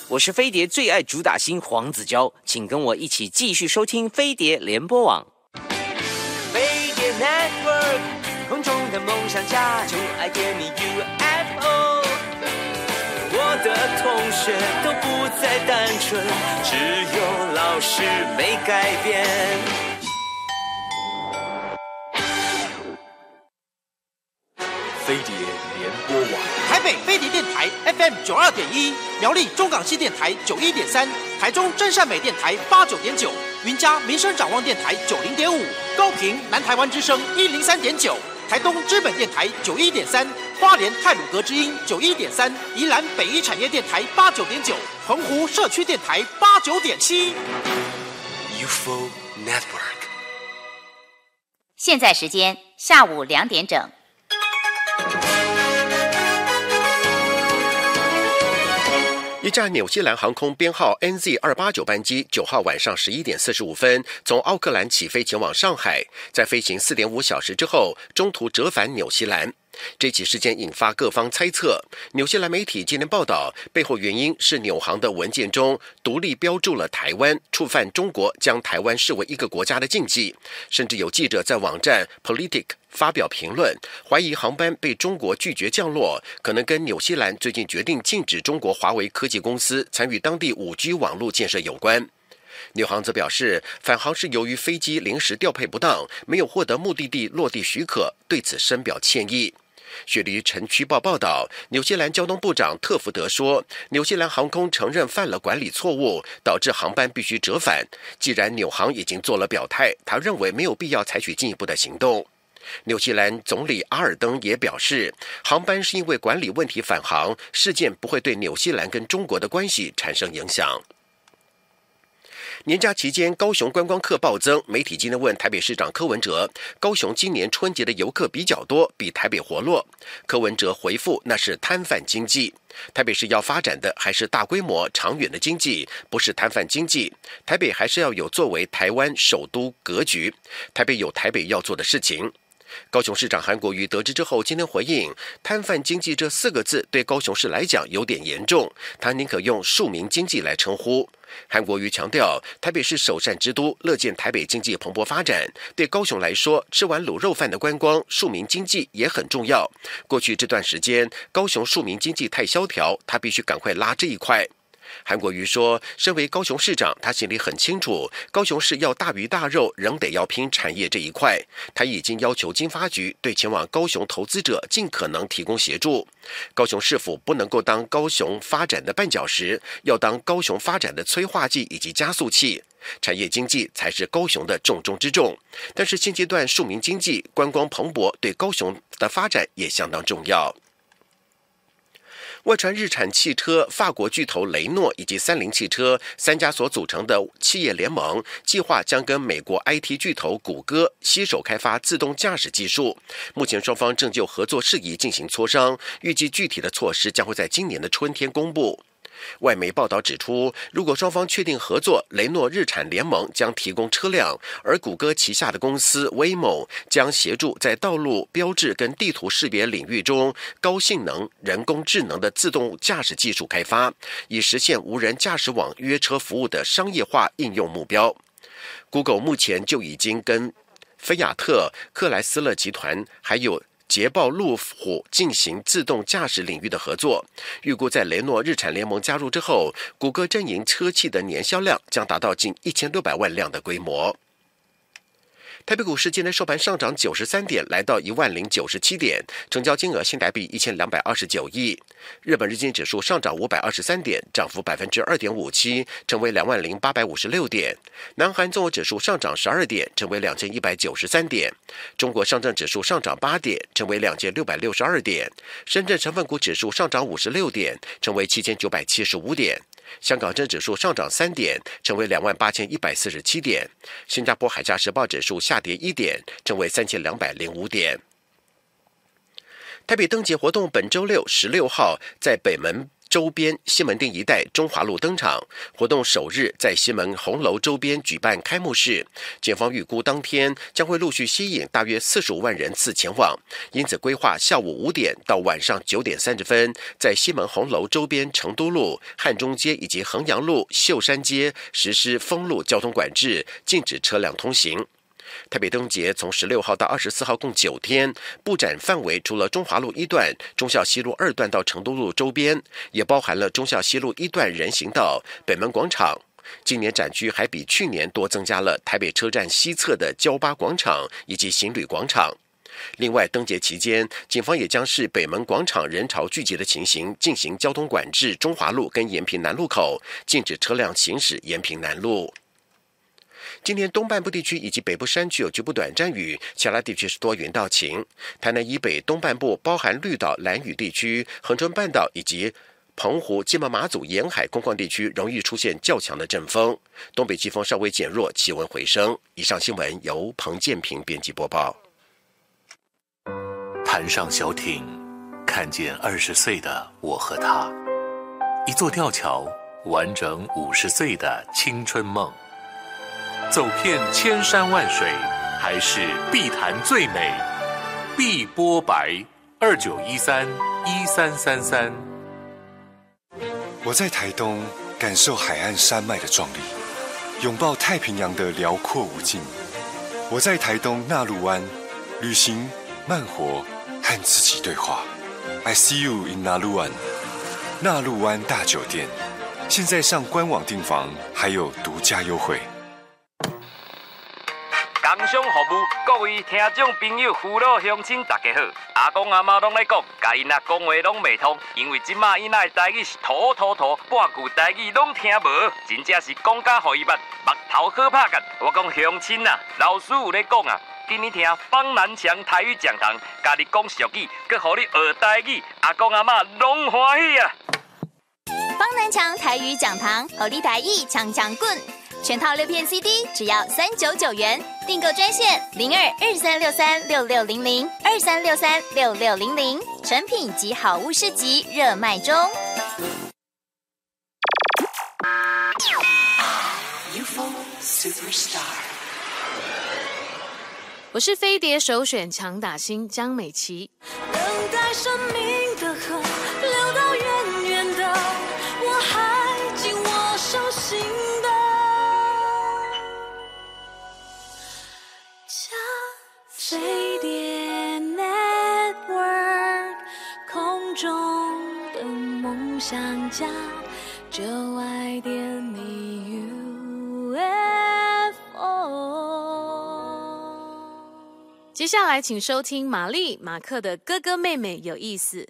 我是飞碟最爱主打星黄子佼，请跟我一起继续收听飞碟联播网。飞碟 Network， 空中的梦想家就爱点你 UFO。我的同学都不再单纯，只有老师没改变。 飞碟联播网， 台北飞碟电台 FM 92.1，苗栗中港西电台91.3，台中真善美电台89.9，云嘉民生展望电台90.5，高屏南台湾之声103.9，台东知本电台91.3，花莲太鲁阁之音91.3，宜兰北一产业电台89.9，澎湖社区电台89.7。 UFO Network。 现在时间下午2点整。 一架纽西兰航空编号 NZ289 班机9号晚上11点45分从奥克兰起飞前往上海，在飞行4.5小时之后，中途折返纽西兰。这起事件引发各方猜测，纽西兰媒体今天报道，背后原因是纽航的文件中独立标注了台湾，触犯中国将台湾视为一个国家的禁忌，甚至有记者在网站 Politic 发表评论，怀疑航班被中国拒绝降落，可能跟纽西兰最近决定禁止中国华为科技公司参与当地 5G 网络建设有关。纽航则表示，返航是由于飞机临时调配不当，没有获得目的地落地许可，对此深表歉意。雪梨晨区报报道，纽西兰交通部长特福德说，纽西兰航空承认犯了管理错误，导致航班必须折返。既然纽航已经做了表态，他认为没有必要采取进一步的行动。纽西兰总理阿尔登也表示，航班是因为管理问题返航，事件不会对纽西兰跟中国的关系产生影响。年假期间，高雄观光客暴增。媒体今天问台北市长柯文哲，高雄今年春节的游客比较多，比台北活络。柯文哲回复，那是摊贩经济。台北市要发展的还是大规模长远的经济，不是摊贩经济。台北还是要有作为台湾首都格局，台北有台北要做的事情。高雄市长韩国瑜得知之后，今天回应，摊贩经济这4个字对高雄市来讲有点严重，他宁可用庶民经济来称呼。韩国瑜强调，台北是首善之都，乐见台北经济蓬勃发展。对高雄来说，吃完卤肉饭的观光，庶民经济也很重要。过去这段时间，高雄庶民经济太萧条，他必须赶快拉这一块。韩国瑜说，身为高雄市长，他心里很清楚，高雄市要大鱼大肉，仍得要拼产业这一块。他已经要求经发局对前往高雄投资者尽可能提供协助。高雄市府不能够当高雄发展的绊脚石，要当高雄发展的催化剂以及加速器。产业经济才是高雄的重中之重。但是现阶段庶民经济、观光蓬勃对高雄的发展也相当重要。外传日产汽车、法国巨头雷诺以及30汽车3家所组成的企业联盟，计划将跟美国 IT 巨头谷歌携手开发自动驾驶技术。目前双方正就合作事宜进行磋商，预计具体的措施将会在今年的春天公布。外媒报道指出，如果双方确定合作，雷诺日产联盟将提供车辆，而谷歌旗下的公司 Waymo 将协助在道路标志跟地图识别领域中高性能人工智能的自动驾驶技术开发，以实现无人驾驶网约车服务的商业化应用目标。Google 目前就已经跟菲亚特、克莱斯勒集团还有捷豹路虎进行自动驾驶领域的合作，预估在雷诺日产联盟加入之后，谷歌阵营车企的年销量将达到近1600万辆的规模。台北股市今天收盘上涨93点，来到10097点，成交金额新台币1229亿。日本日经指数上涨523点，涨幅2.57%，成为20856点。南韩综合指数上涨12点，成为2193点。中国上证指数上涨8点，成为2662点。深圳成分股指数上涨56点，成为7975点。香港证指数上涨3点，成为28147点。新加坡海峡时报指数下跌1点，成为3205点。台北灯节活动本周六16号在北门周边西门町一带中华路登场。活动首日在西门红楼周边举办开幕式，检方预估当天将会陆续吸引大约45万人次前往，因此规划下午5点到晚上9点30分，在西门红楼周边成都路、汉中街以及衡阳路、秀山街实施封路交通管制，禁止车辆通行。台北灯节从16号到24号共9天，布展范围除了中华路1段、忠孝西路2段到成都路周边，也包含了忠孝西路1段人行道、北门广场。今年展区还比去年多增加了台北车站西侧的交八广场以及行旅广场。另外，灯节期间，警方也将视北门广场人潮聚集的情形，进行交通管制中华路跟延平南路口，禁止车辆行驶延平南路。今天东半部地区以及北部山区有局部短暂雨，其他地区是多云到晴。台南以北东半部包含绿岛、兰屿地区、恒春半岛以及澎湖、金门、马祖沿海空旷地区容易出现较强的阵风，东北季风稍微减弱，气温回升。以上新闻由彭建平编辑播报。 滩上小艇，看见20岁的我和他，一座吊桥，完整50岁的青春梦。走遍千山万水，还是碧潭最美。碧波白29131333。 我在台东感受海岸山脉的壮丽，拥抱太平洋的辽阔无尽。我在台东纳鹿湾旅行慢活，和自己对话。I see you in 纳鹿湾。纳鹿湾大酒店现在上官网订房还有独家优惠。 工商服务，各位听众朋友、父老乡亲，大家好！阿公阿妈拢在讲，甲因仔讲话拢袂通，因为即马因仔的台语是土，半句台语拢听无，真正是讲甲互伊捌，目头好拍干。我讲乡亲啊，老师有咧讲啊，今年听方南强台语讲堂，家己讲俗语，佮互你学台语，阿公阿妈拢欢喜啊！ 方南强台语讲堂，互你台语强滚。全套6片 CD 只要399元，订购专线02-2363-6600，2363-6600，成品及好物市集热卖中。 我是飞碟首选强打星江美琪。 等待生命的河流到远远的，我还紧握手心的。飞碟 Network， 空中的梦想家，就爱点你 UFO。 接下来请收听玛丽马克的哥哥妹妹有意思。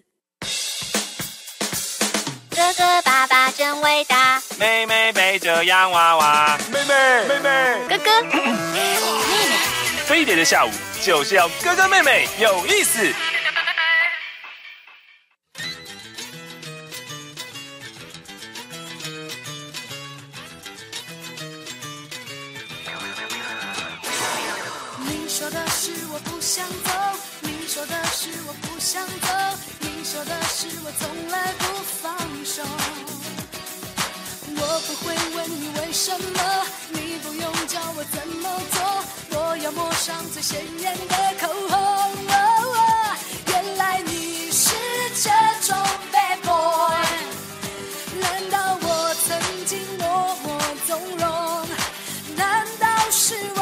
哥哥爸爸真伟大， 妹妹背着洋娃娃，妹妹哥哥妹妹。 飞碟的下午就是要哥哥妹妹有意思。 你说的是我不想走，你说的是我不想走，你说的是我从来不放手。我不会问你为什么，你不用教我怎么做，我要抹上最鲜艳的口红。原来你是这种 bad boy， 难道我曾经默默纵容？难道是我？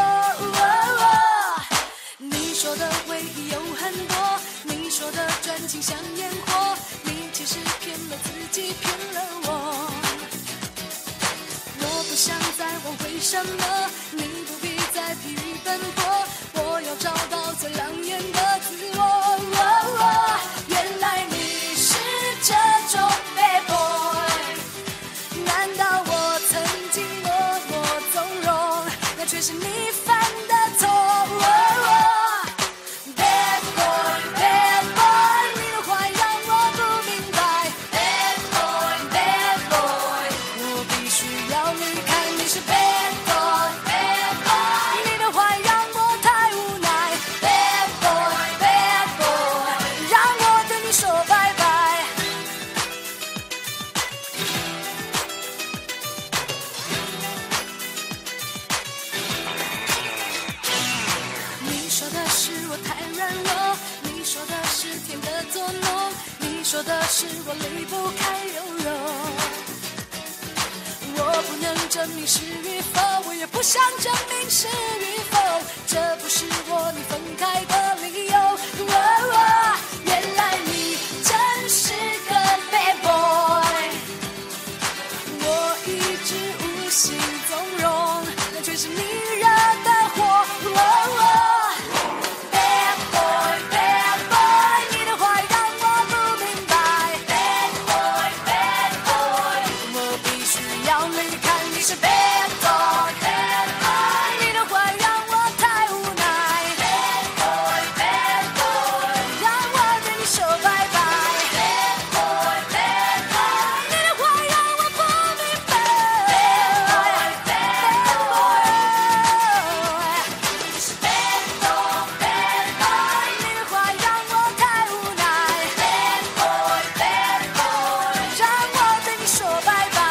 你说的回忆有很多，你说的专情像烟火，你其实骗了自己，骗了我。我不想再问为什么，你不必再疲于奔波，我要找到最亮眼的自我。原来你是这种 bad boy， 难道我曾经默默纵容，那却是你犯的错。Bad boy bad boy， 你的坏让我不明白。Bad boy bad boy， 我必须要离开，你是 bad boy bad 作弄。你说的是我离不开柔柔，我不能证明是与否，我也不想证明是与否，这不是我你分开的理由。原来你真是个 bad boy， 我一直无心纵容，那却是你惹的祸。Bad boy bad boy， 你的坏让我不明白。Bad boy bad boy， 我必须要离开，你是 bad boy bad boy， 你的坏让我太无奈。Bad boy bad boy， 让我对你说拜拜。Bad boy bad boy， 你的坏让我不明白。Bad boy bad boy， 你是 bad boy bad boy， 你的坏让我太无奈。Bad boy bad boy， 让我对你说拜拜。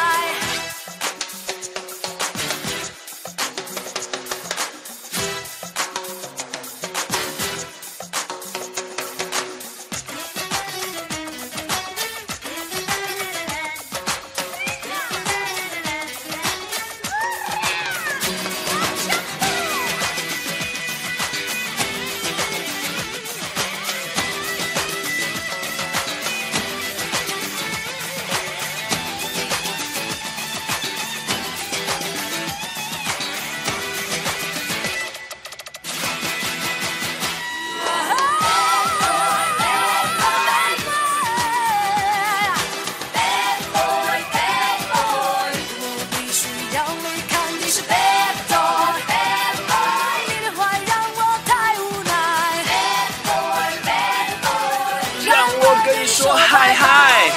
说嗨嗨。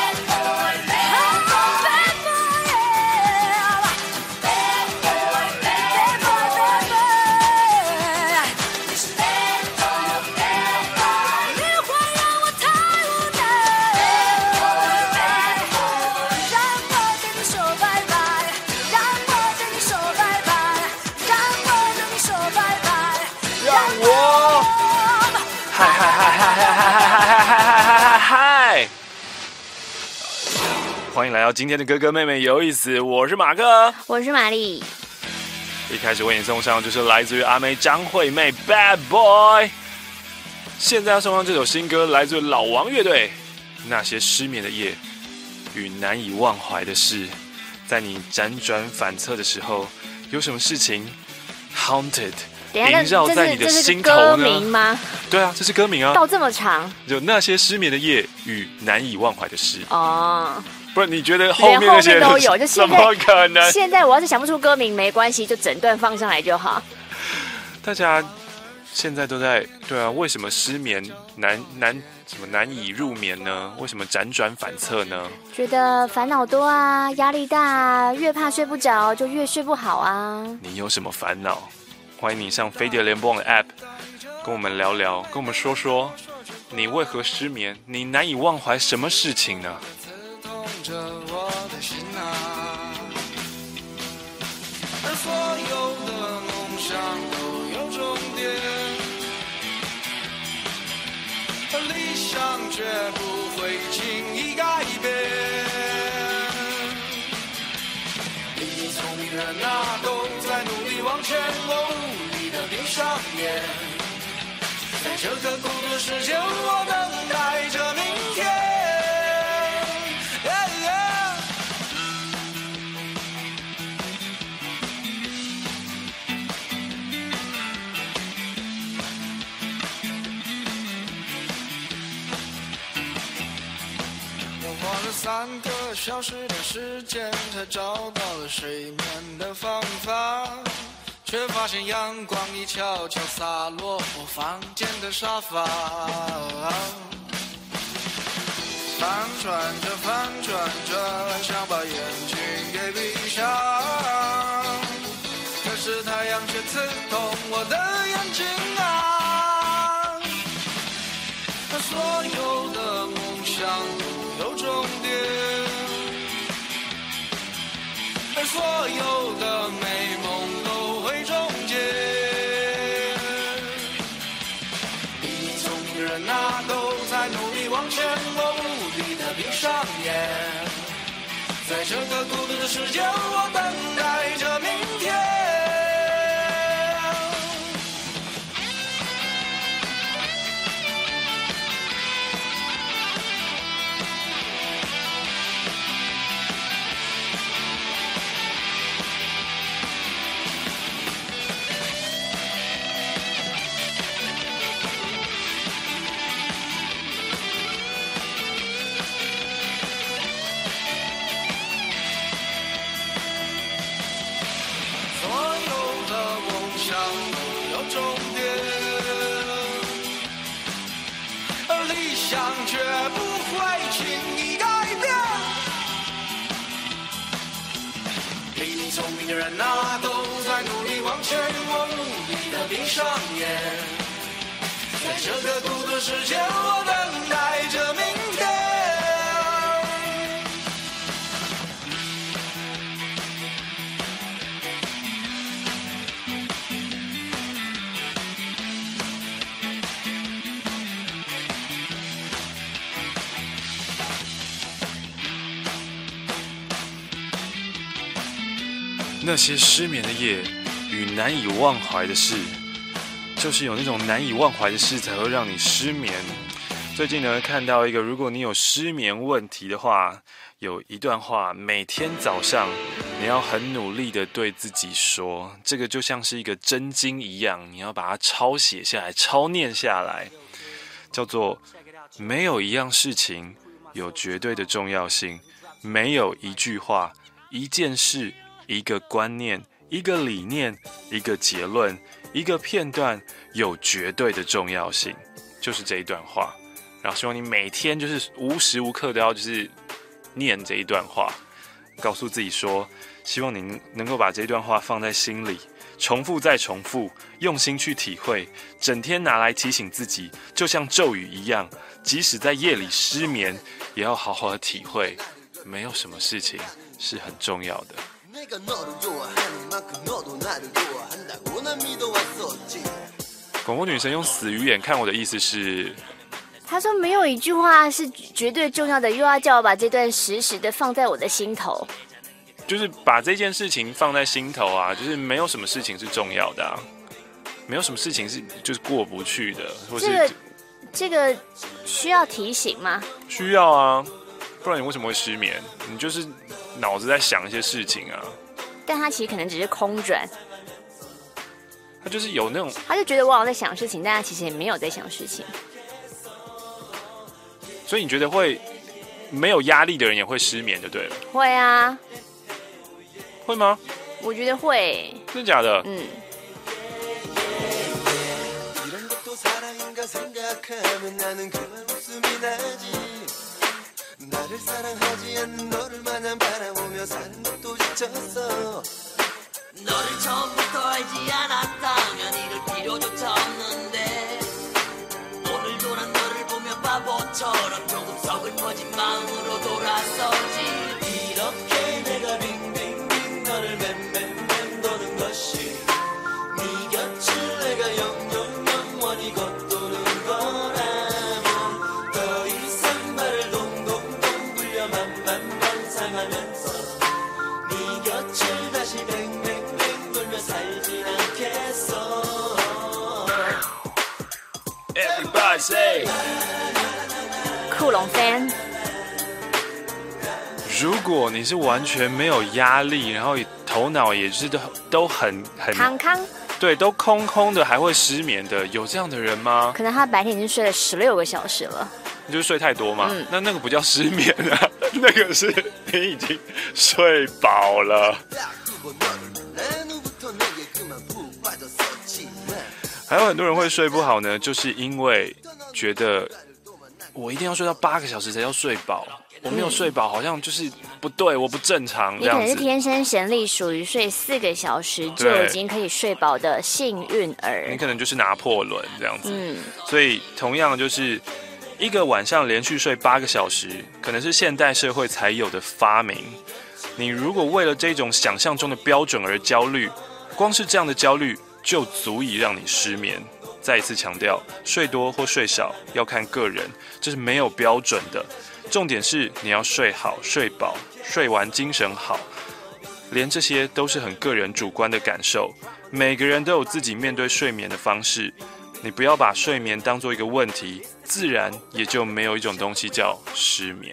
欢迎来到今天的哥哥妹妹有意思，我是马哥， 我是玛丽。 一开始为你送上就是来自于阿妹张惠妹 Bad Boy， 现在要送上这首新歌来自于老王乐队，那些失眠的夜与难以忘怀的事，在你辗转反侧的时候，有什么事情 haunted 萦绕在你的心头呢？ 这是歌名吗？ 对啊，这是歌名啊， 到这么长， 就那些失眠的夜与难以忘怀的事哦。 不然你觉得后面那些都有？就怎么可能？ 现在我要是想不出歌名没关系，就整段放上来就好。 大家现在都在对啊，为什么失眠难以入眠呢？为什么辗转反侧呢？ 觉得烦恼多啊，压力大啊，越怕睡不着就越睡不好啊。 你有什么烦恼？欢迎你上飞碟联播网的 App， 跟我们聊聊，跟我们说说你为何失眠，你难以忘怀什么事情呢？ 着我的心啊，而所有的梦想都有终点，而理想绝不会轻易改变。你聪明人啊，都在努力往前，我无力的闭上眼，在这个孤独世界，我等待着明天。3个小时的时间才找到了睡眠的方法，却发现阳光已悄悄洒落我房间的沙发。翻转着想把眼睛给闭上，可是太阳却刺痛我的眼睛啊。所有的梦想都有终点，而所有的美梦都会终结。你聪明人啊，都在努力往前，我无力的闭上眼。在这个孤独的世界，我等待着明天。却不会轻易改变。比你聪明的人啊，都在努力往前，我无力的闭上眼。在这个孤独世界，我等待着明天。 那些失眠的夜与难以忘怀的事，就是有那种难以忘怀的事才会让你失眠。最近呢，看到一个，如果你有失眠问题的话，有一段话，每天早上你要很努力的对自己说，这个就像是一个真经一样，你要把它抄写下来，抄念下来，叫做没有一样事情有绝对的重要性，没有一句话、一件事、一个观念、一个理念、一个结论、一个片段有绝对的重要性，就是这一段话。然后希望你每天就是无时无刻都要就是念这一段话，告诉自己说，希望你能够把这一段话放在心里，重复再重复，用心去体会，整天拿来提醒自己，就像咒语一样，即使在夜里失眠，也要好好的体会，没有什么事情是很重要的。广播女神用死鱼眼看我的意思是， 他说没有一句话是绝对重要的，又要叫我把这段实时的放在我的心头， 就是把这件事情放在心头啊，就是没有什么事情是重要的啊，没有什么事情是就是过不去的，或是这个需要提醒吗？ 需要啊，不然你为什么会失眠？你就是脑子在想一些事情啊。 但他其实可能只是空转， 他就是有那种， 他就觉得我好像在想事情，但他其实也没有在想事情。 所以你觉得会没有压力的人也会失眠就对了？ 会啊。 会吗？ 我觉得会。 真的假的？ 嗯。酷龙 fan， 如果你是完全没有压力，然后头脑也是都很康康， 对，都空空的，还会失眠的，有这样的人吗？ 可能他白天已经睡了16个小时了。 你就是睡太多嘛？那个不叫失眠啊，那个是你已经睡饱了。还有很多人会睡不好呢，就是因为觉得我一定要睡到8个小时才叫睡饱，我没有睡饱好像就是不对，我不正常这样子。 你可能是天生神力，属于睡4个小时就已经可以睡饱的幸运儿。 你可能就是拿破仑这样子。所以同样就是一个晚上连续睡8个小时，可能是现代社会才有的发明。你如果为了这种想象中的标准而焦虑，光是这样的焦虑就足以让你失眠。 再一次强调，睡多或睡少要看个人，这是没有标准的。重点是你要睡好、睡饱、睡完精神好，连这些都是很个人主观的感受。每个人都有自己面对睡眠的方式，你不要把睡眠当作一个问题，自然也就没有一种东西叫失眠。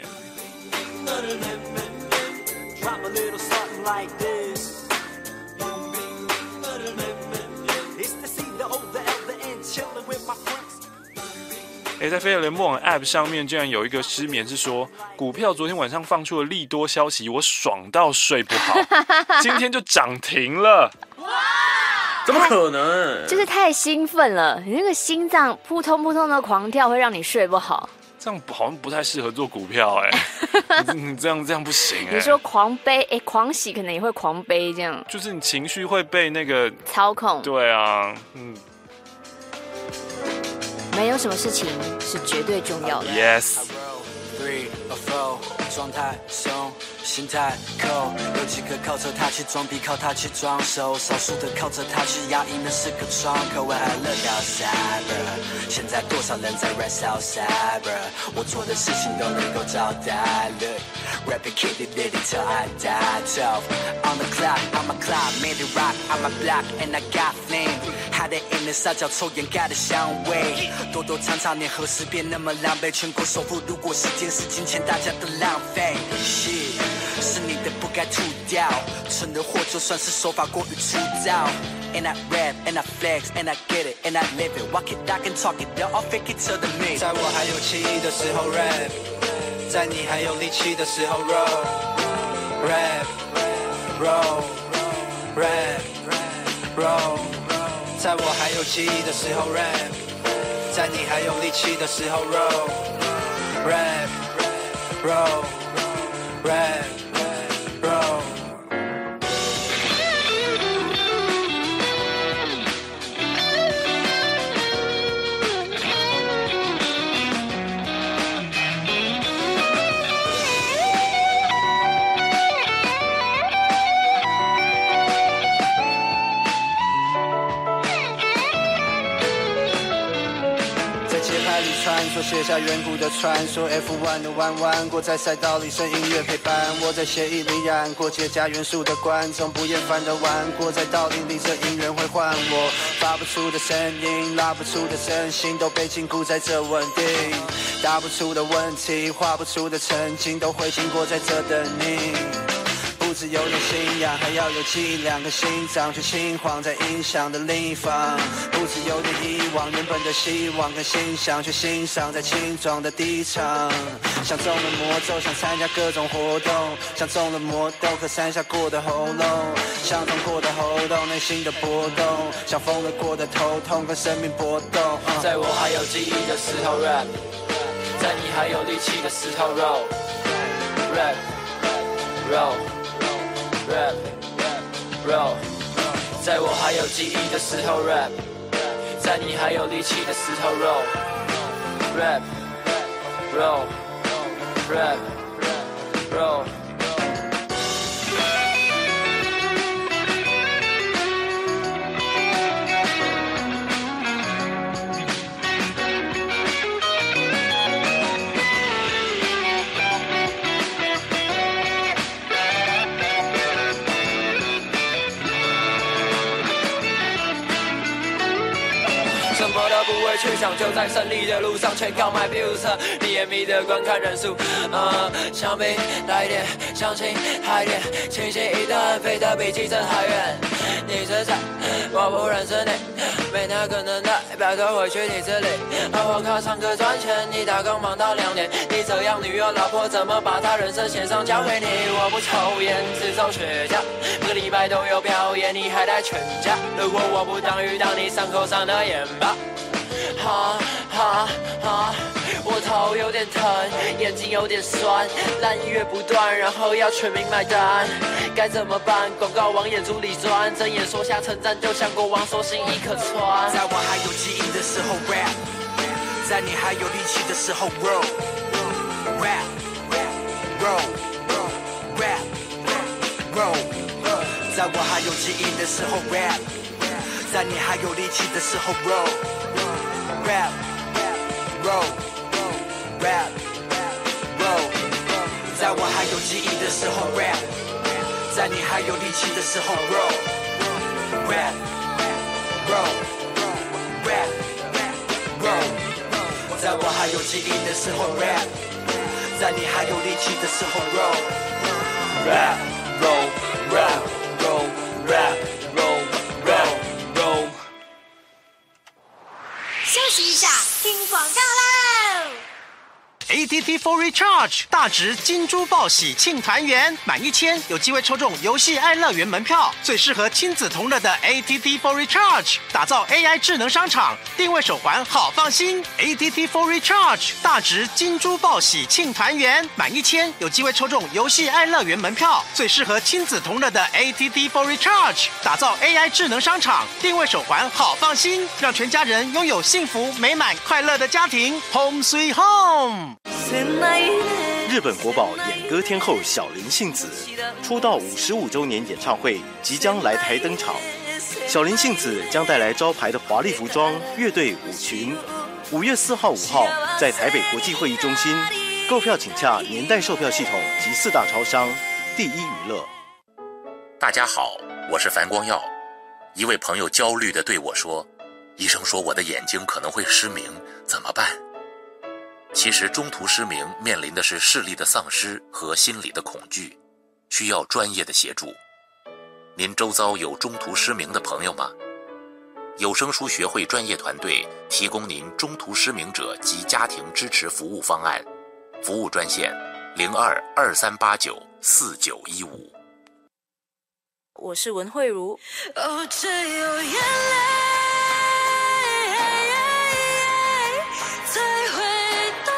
在飞碟联播网 App 上面竟然有一个失眠是说，股票昨天晚上放出了利多消息，我爽到睡不好，今天就涨停了。 怎么可能？ 就是太兴奋了，你那个心脏扑通扑通的狂跳，会让你睡不好。 这样好像不太适合做股票你这样不行你说狂悲狂喜可能也会狂悲，这样就是你情绪会被那个操控。 对啊， 没有什么事情是绝对重要的。 Yes。 3 or 4， 状态松，心态扣，有几个靠着它去装逼，靠它去装熟，少数的靠着它去压抑，那是个窗口。When I look outside， 现在多少人在 rest outside， 我做的事情都能够招待。Look， rapping keep it litty till I die tough。On the clock， I'm a clock， made it rock， I'm a block and I got flame。还得 in 的撒娇抽烟盖的香味，多多尝尝年何时变那么狼狈？全国首富，如果时间是金钱，大家都浪费。Shit， 是你的不该吐掉，存的货就算是手法过于粗糙。And I rap and I flex and I get it and I live it， walk it talk and talk it， I'll fake it till the mid。在我还有气的时候 rap， 在你还有力气的时候 roll rap roll rap roll。在我还有记忆的时候 rap， 在你还有力气的时候 roll rap roll rap roll。穿梭写下远古的传说 F1 的弯弯过，在赛道里声音乐陪伴我，在血液里染过结痂元素的观众，不厌烦的玩过，在道理里这音源会唤我，发不出的声音，拉不出的身心，都被禁锢在这稳定，答不出的问题，画不出的曾经，都会经过在这等你。不只有点信仰，还要有伎俩跟心脏，却轻晃在音响的另一方。不只有点遗忘原本的希望跟欣赏，却欣赏在轻装的第场。像中了魔咒，想参加各种活动，像中了魔豆，可山下过的喉咙，像痛过的喉咙，内心的波动，像疯了过的头痛跟生命搏斗。在我还有记忆的时候 rap， 在你还有力气的时候 roll rap roll rap roll， 在我还有记忆的时候 rap， 在你还有力气的时候 roll rap roll rap roll。不会去想，就在胜利的路上，全靠 my views。你眼迷的观看人数，相比来点相亲，嗨点清晰一段，飞得比计程还远。你是谁？我不认识你，没那个能耐，拜托回去你这里。我靠唱歌赚钱，你打工忙到2点。你这样女友老婆怎么把她人生献上交给你？我不抽烟，只抽雪茄，每个礼拜都有表演，你还带全家。如果我不当鱼，当你伤口上的盐巴。哈哈哈，我头有点疼，眼睛有点酸，烂音乐不断，然后要全民买单，该怎么办？广告往眼珠里钻，睁眼说下称赞，就像国王说心意可穿。在我还有记忆的时候 rap， 在你还有力气的时候 roll rap roll rap roll， 在我还有记忆的时候 rap。 在你还有力气的时候 roll rap roll rap roll， 在我还有记忆的时候 rap， 在你还有力气的时候 roll rap roll rap roll， 在我还有记忆的时候 rap， 在你还有力气的时候 roll rap roll rap roll rap roll rap roll。 休息一下，听广告喽。 ATT for Recharge 大直金猪报喜庆团圆，满1000有机会抽中游戏爱乐园门票，最适合亲子同乐的 ATT for Recharge， 打造 AI 智能商场，定位手环好放心。ATT for Recharge 大直金猪报喜庆团圆，满1000有机会抽中游戏爱乐园门票，最适合亲子同乐的 ATT for Recharge， 打造 AI 智能商场，定位手环好放心，让全家人拥有幸福美满快乐的家庭。Home Sweet Home。 日本国宝演歌天后小林幸子出道55周年演唱会即将来台登场，小林幸子将带来招牌的华丽服装、乐队舞群。5月4号、5号在台北国际会议中心购票，请洽年代售票系统及4大超商、第一娱乐。 大家好，我是樊光耀。一位朋友焦虑地对我说：“医生说我的眼睛可能会失明，怎么办？”其实中途失明面临的是视力的丧失和心理的恐惧，需要专业的协助。您周遭有中途失明的朋友吗？有声书学会专业团队提供您中途失明者及家庭支持服务方案，服务专线02-2389-4915。 我是文慧茹。 哦，只有眼泪才会懂，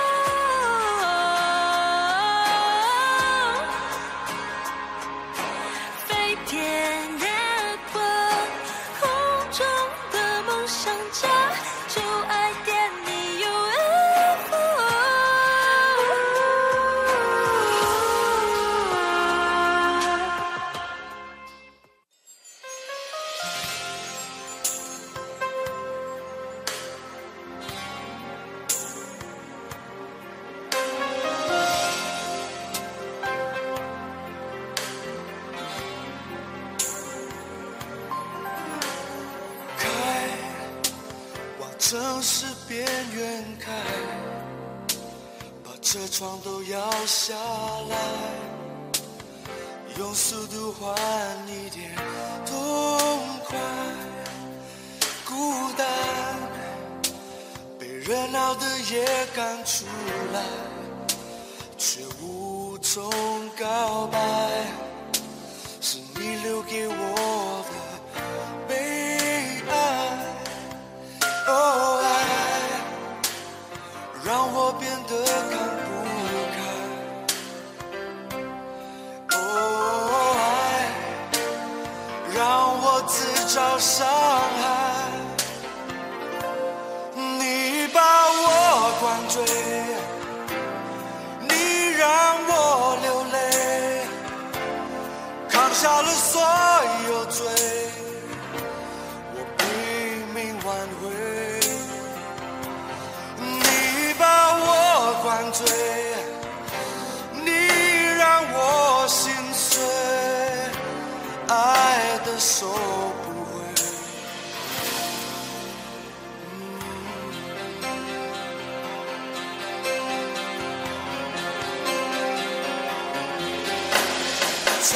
飞遍夜光，空中的梦想家，就爱点你 UFO。 城市边缘开，把车窗都摇下来，用速度换一点痛快。孤单被热闹的夜赶出来，却无从告白，是你留给我的悲哀。哦，爱让我变得看不开。哦，爱让我自找伤害。你把我灌醉，你让我流泪，扛下了所有罪。灌醉，你让我心碎，爱的收不回。猜，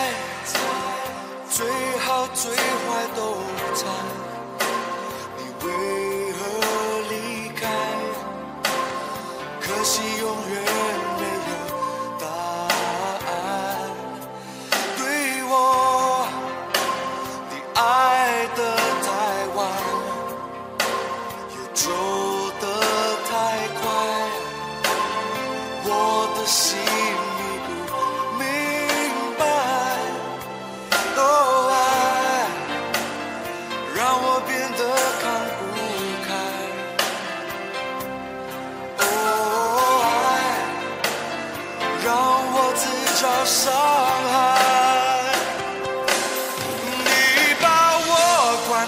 最好最坏都猜，你为何离开？可惜永远没有答案。对我，你爱得太晚，也走得太快，我的心你不明白。哦，爱让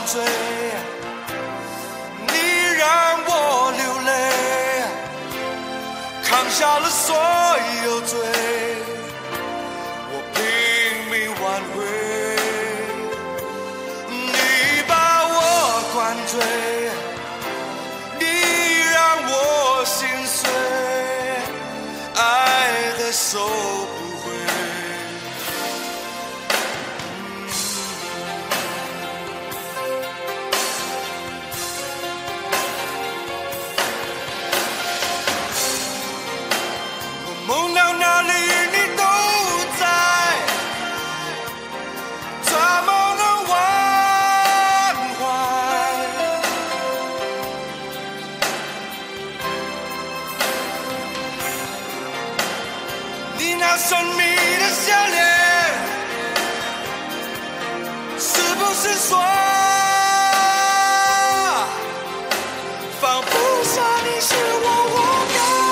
醉，你让我流泪，扛下了所有罪，我拼命挽回。你把我灌醉，你让我心碎，爱的收不回。梦到哪里你都在，怎么能挽回？你那神秘的笑脸，是不是说放不下你是我活该？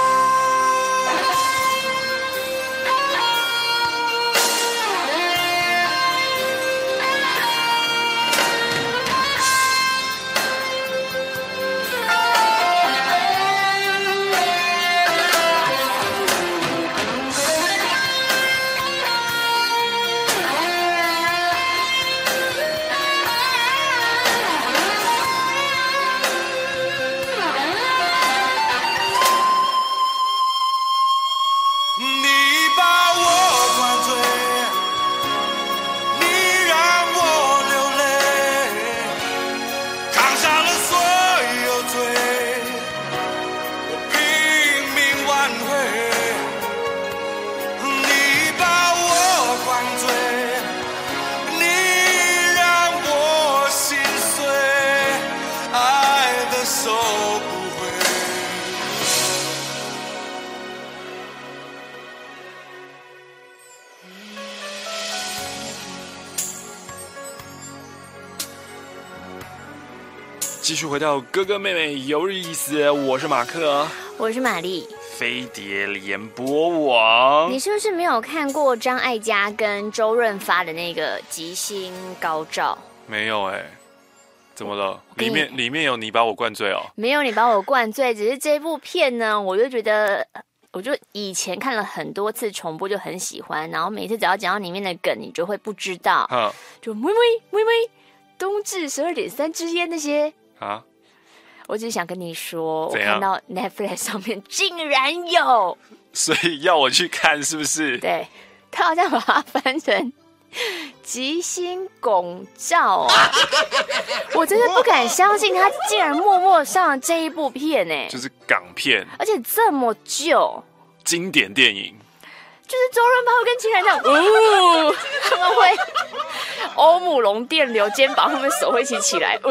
继续回到哥哥妹妹有意思，我是马克， 我是玛丽， 飞碟联播网。 你是不是没有看过张艾嘉跟周润发的那个《吉星高照》？ 没有哎、怎么了？里面有你把我灌醉哦？ 没有你把我灌醉，只是这部片呢，我就觉得，我就以前看了很多次重播，就很喜欢，然后每次只要讲到里面的梗，你就会不知道，就微微冬至12.3支烟那些。啊！我只是想跟你说，我看到 Netflix 上面竟然有， 所以要我去看是不是？ 对，他好像把它翻成吉星拱照啊！我真的不敢相信，他竟然默默上了这一部片呢， 就是港片， 而且这么旧， 经典电影。 就是周润发会跟情人这样，他们会欧姆龙电流，肩膀后面手会一起起来，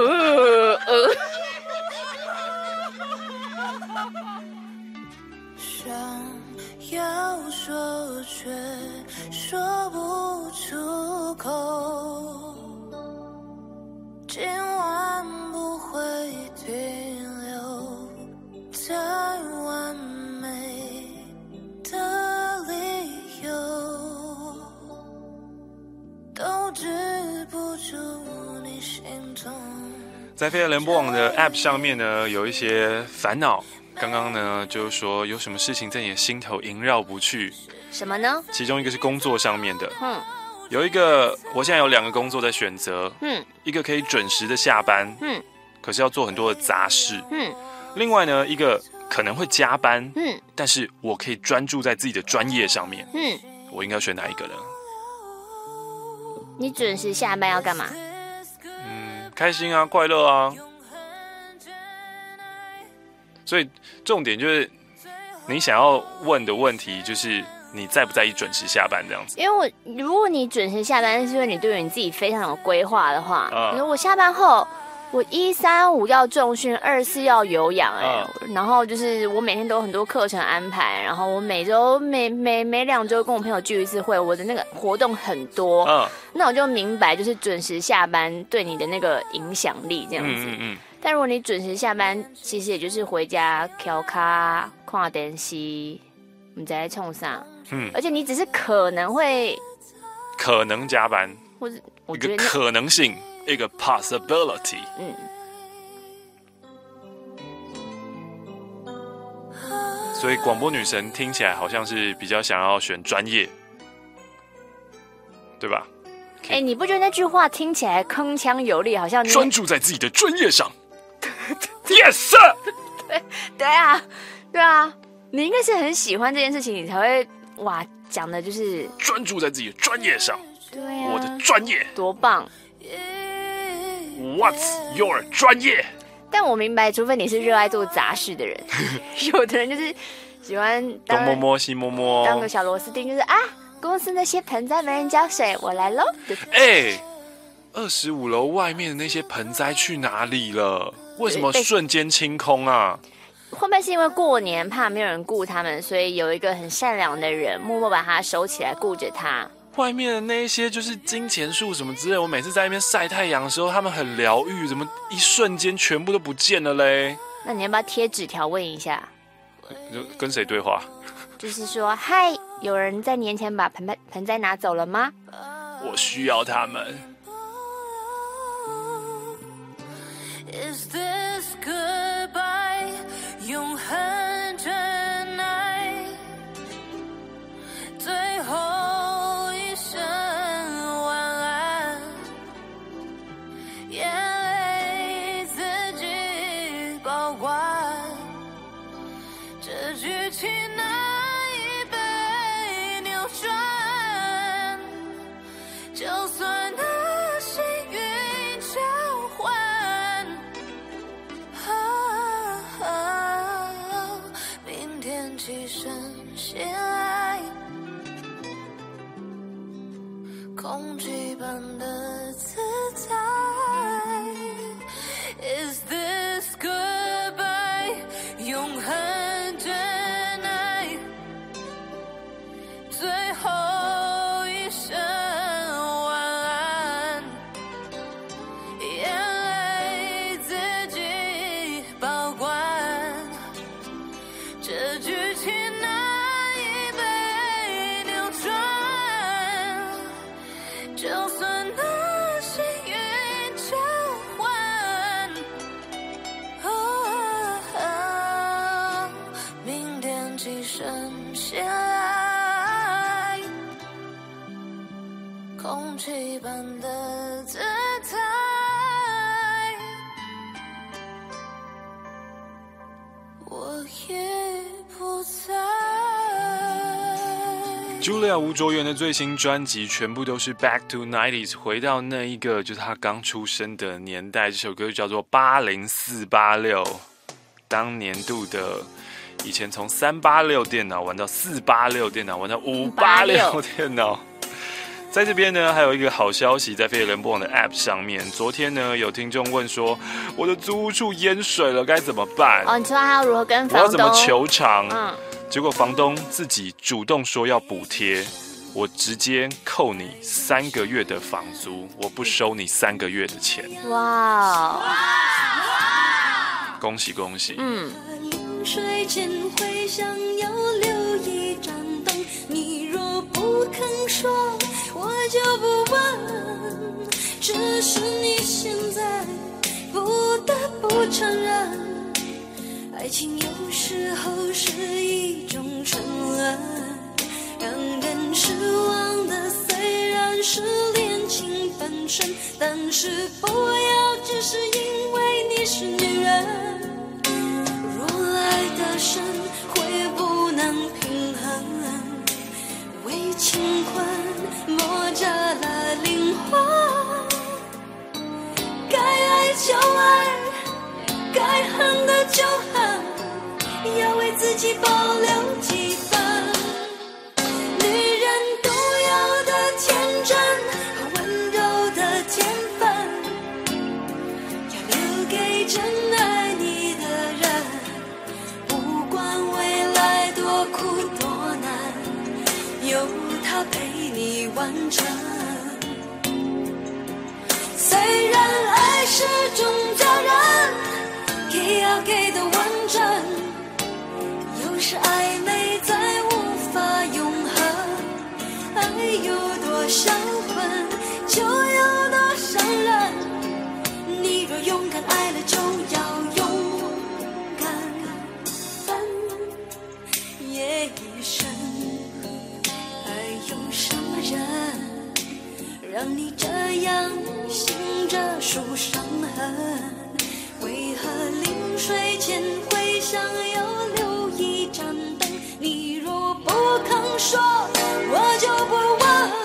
想要说却说不出口，今晚不会停留在完美的理由，都止不住你心痛。 在飞碟联播网的 App 上面呢，有一些烦恼。刚刚呢，就是说有什么事情在你的心头萦绕不去？ 什么呢？ 其中一个是工作上面的，有一个，我现在有2个工作在选择，一个可以准时的下班，可是要做很多的杂事，另外呢，一个可能会加班，但是我可以专注在自己的专业上面，我应该选哪一个呢？ 你准时下班要干嘛？ 开心啊，快乐啊。所以重点就是你想要问的问题就是你在不在意准时下班这样子？ 因为如果你准时下班是因为你对于你自己非常有规划的话，比如我下班后我1、3、5要重训，2、4要有氧然后就是我每天都有很多课程安排，然后我每周每2周跟我朋友聚一次会，我的那个活动很多，那我就明白就是准时下班对你的那个影响力这样子。但如果你准时下班，其实也就是回家调卡、看电视，你在冲上，而且你只是可能加班，或者我觉得一个可能性， 一个 possibility。所以广播女神听起来好像是比较想要选专业，对吧？ 你不觉得那句话听起来铿锵有力，好像专注在自己的专业上？Yes sir。 对啊，你应该是很喜欢这件事情，你才会讲的就是专注在自己的专业上。 对啊， 我的专业多棒。 What's your 专业？ 但我明白，除非你是热爱做杂事的人，有的人就是喜欢东摸摸西摸摸， 当个小螺丝钉，就是公司那些盆栽没人浇水，我来喽。 25楼外面的那些盆栽去哪里了？为什么瞬间清空啊？ 会不会是因为过年怕没有人顾他们，所以有一个很善良的人默默把它收起来顾着它？ 外面的那一些就是金钱树什么之类，我每次在那边晒太阳的时候，他们很疗愈，怎么一瞬间全部都不见了嘞？ 那你要不要贴纸条问一下？ 跟谁对话？ 就是说，嗨，有人在年前把盆栽拿走了吗？ 我需要他们。 Is this goodbye 永恒真爱？最后一声晚安，眼泪自己保管。这剧情难以被扭转，就算那幸运交换，明天起身醒来，空气般的自在。Is this goodbye 永恒真爱？最后一声晚安，眼泪自己保管。这剧情难以被扭转，就算那幸运交换，明天起身醒来，空气般的自在。我也不在。 Julia 吴卓源的最新专辑全部都是 Back to 90s， 回到那一个就是他刚出生的年代。这首歌叫做80486，当年度的以前从386电脑玩到486电脑，玩到586电脑。在这边呢，还有一个好消息，在飞碟联播网的 App 上面，昨天呢有听众问说，我的租屋处淹水了，该怎么办？ 你知道他要如何跟房东？ 我要怎么求偿？结果房东自己主动说要补贴，我直接扣你3个月的房租，我不收你3个月的钱。 哇！ 恭喜恭喜！ 水间会想要留一盏灯，你若不肯说，我就不问。只是你现在不得不承认，爱情有时候是一种沉沦，让人失望的虽然是恋情本身，但是不要只是因为你是女人。爱的深会不能平衡，为情困磨折了灵魂。该爱就爱，该恨的就恨，要为自己保留几分。女人独有的天真和温柔的天分，要留给真爱你的人。多苦多难，有他陪你完成。虽然爱是种责任，给要给的完整，有时暧昧再无法永恒。爱有多销魂，就有多伤人。 让你这样醒着数伤痕？为何临睡前会想要留一盏灯？你若不肯说，我就不问。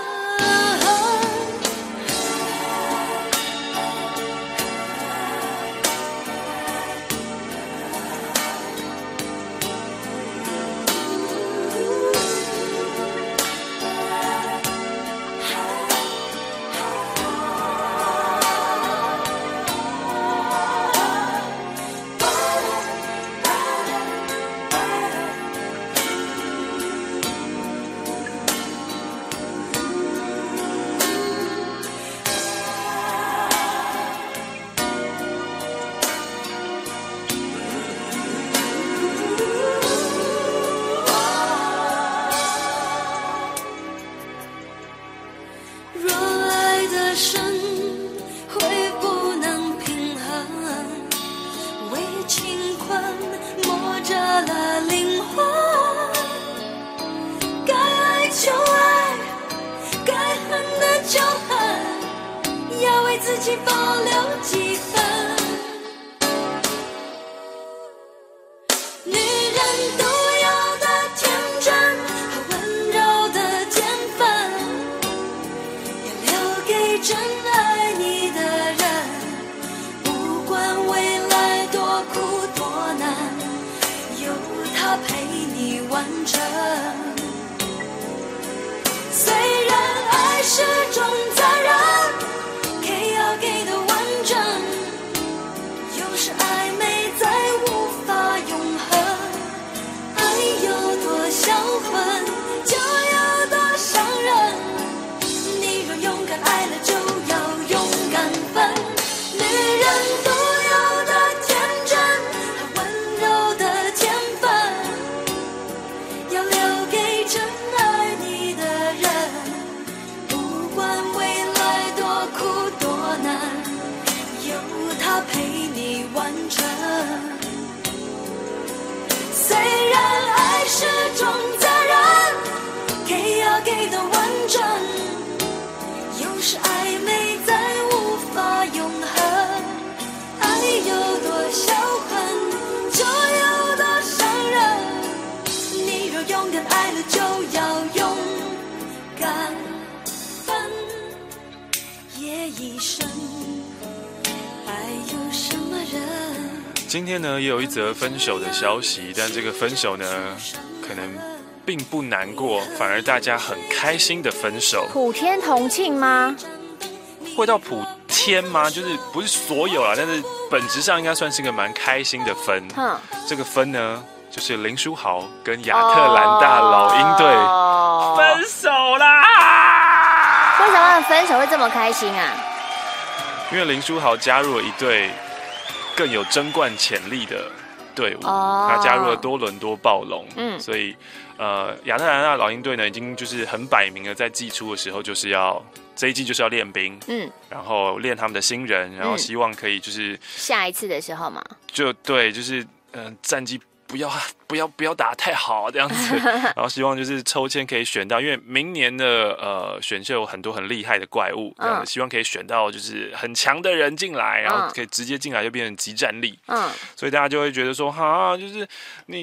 今天呢，也有一则分手的消息，但这个分手呢，可能并不难过，反而大家很开心的分手。 普天同庆吗？ 会到普天吗？就是不是所有啦，但是本质上应该算是个蛮开心的分。这个分呢，就是林书豪跟亚特兰大老鹰队分手啦。 为什么他们分手会这么开心啊？ 因为林书豪加入了一队更有争冠潜力的队伍，他加入了多伦多暴龙，所以亚特兰大老鹰队呢，已经就是很摆明了，在季初的时候就是要这一季就是要练兵，然后练他们的新人，然后希望可以就是下一次的时候嘛， 就对，就是战绩不要打太好这样子，然后希望就是抽签可以选到，因为明年的选秀有很多很厉害的怪物，希望可以选到就是很强的人进来，然后可以直接进来就变成即战力，所以大家就会觉得说，就是你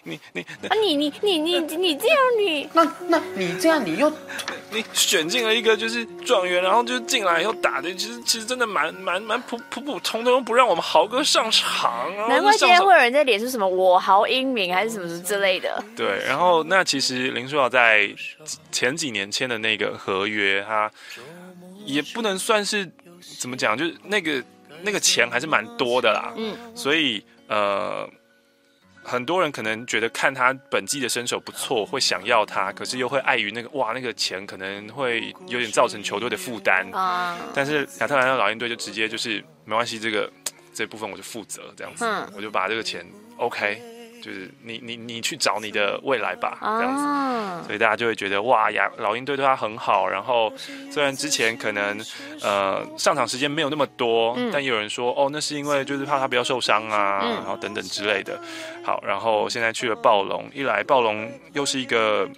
这样那你这样你选进了一个就是状元，然后就进来以后打的其实真的蛮普通的，不让我们豪哥上场， 难怪今天会有人在脸书什么我豪英明还是什么之类的。 对，然后那其实林书豪在前几年签的那个合约，他也不能算是怎么讲，就是那个钱还是蛮多的啦。所以很多人可能觉得看他本季的身手不错，会想要他，可是又会碍于那个钱可能会有点造成球队的负担。但是亚特兰大老鹰队就直接就是没关系，这部分我就负责这样子，我就把这个钱 OK。就是你去找你的未来吧，这样子，所以大家就会觉得哇，老鹰队对他很好。然后虽然之前可能上场时间没有那么多，但也有人说那是因为就是怕他不要受伤啊，然后等等之类的。好，然后现在去了暴龙，一来暴龙又是一个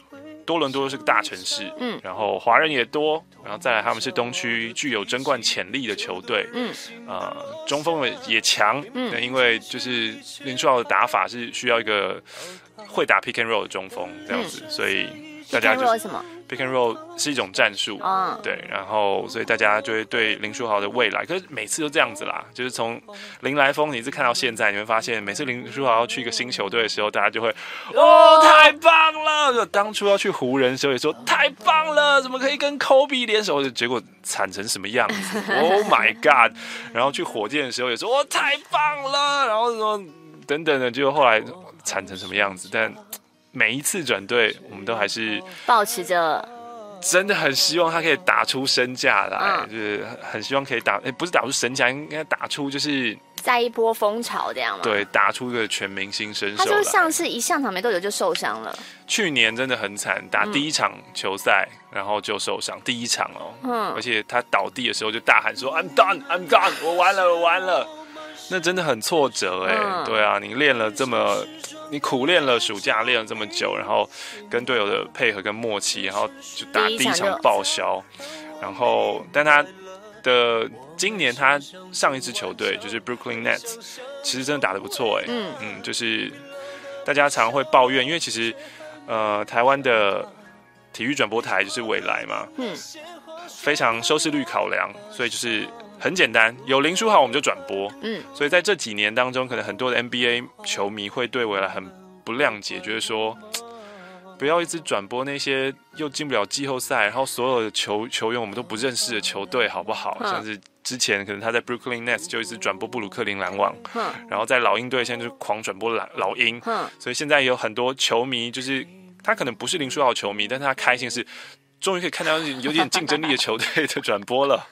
多伦多是个大城市，然后华人也多，然后再来他们是东区具有争冠潜力的球队，中锋也强，因为就是林书豪的打法是需要一个会打 pick and roll 的中锋这样子，所以大家就是什么 pick and roll 是一种战术，对，然后所以大家就会对林书豪的未来，可是每次都这样子啦，就是从林来疯，你一直看到现在，你会发现每次林书豪要去一个新球队的时候，大家就会太棒了！就当初要去湖人的时候也说太棒了，怎么可以跟 Kobe 联手？结果惨成什么样子？Oh my god！ 然后去火箭的时候也说太棒了，然后说等等的，结果后来惨成什么样子？但每一次转队，我们都还是抱持着真的很希望他可以打出身价来，就是很希望可以不是打出身价，应该打出就是再一波风潮这样吗？ 对，打出一个全明星身手。 他就像是一上场没多久就受伤了。 去年真的很惨，打第一场球赛，然后就受伤，第一场哦，而且他倒地的时候就大喊说 "I'm done, I'm done， 我完了，我完了。那真的很挫折哎，对啊，你练了这么，你苦练了暑假练了这么久，然后跟队友的配合跟默契，然后就打第一场报销，然后但他的今年他上一支球队就是 Brooklyn Nets， 其实真的打得不错哎，就是大家常会抱怨，因为其实台湾的体育转播台就是未来嘛，非常收视率考量，所以就是很简单，有林书豪我们就转播，所以在这几年当中，可能很多的 NBA 球迷会对未来很不谅解，觉得说不要一直转播那些又进不了季后赛，然后所有的球员我们都不认识的球队，好不好？像是之前可能他在 Brooklyn Nets 就一直转播布鲁克林篮网，然后在老鹰队现在就是狂转播老鹰，所以现在有很多球迷就是他可能不是林书豪球迷，但是他开心是终于可以看到有点竞争力的球队的转播了。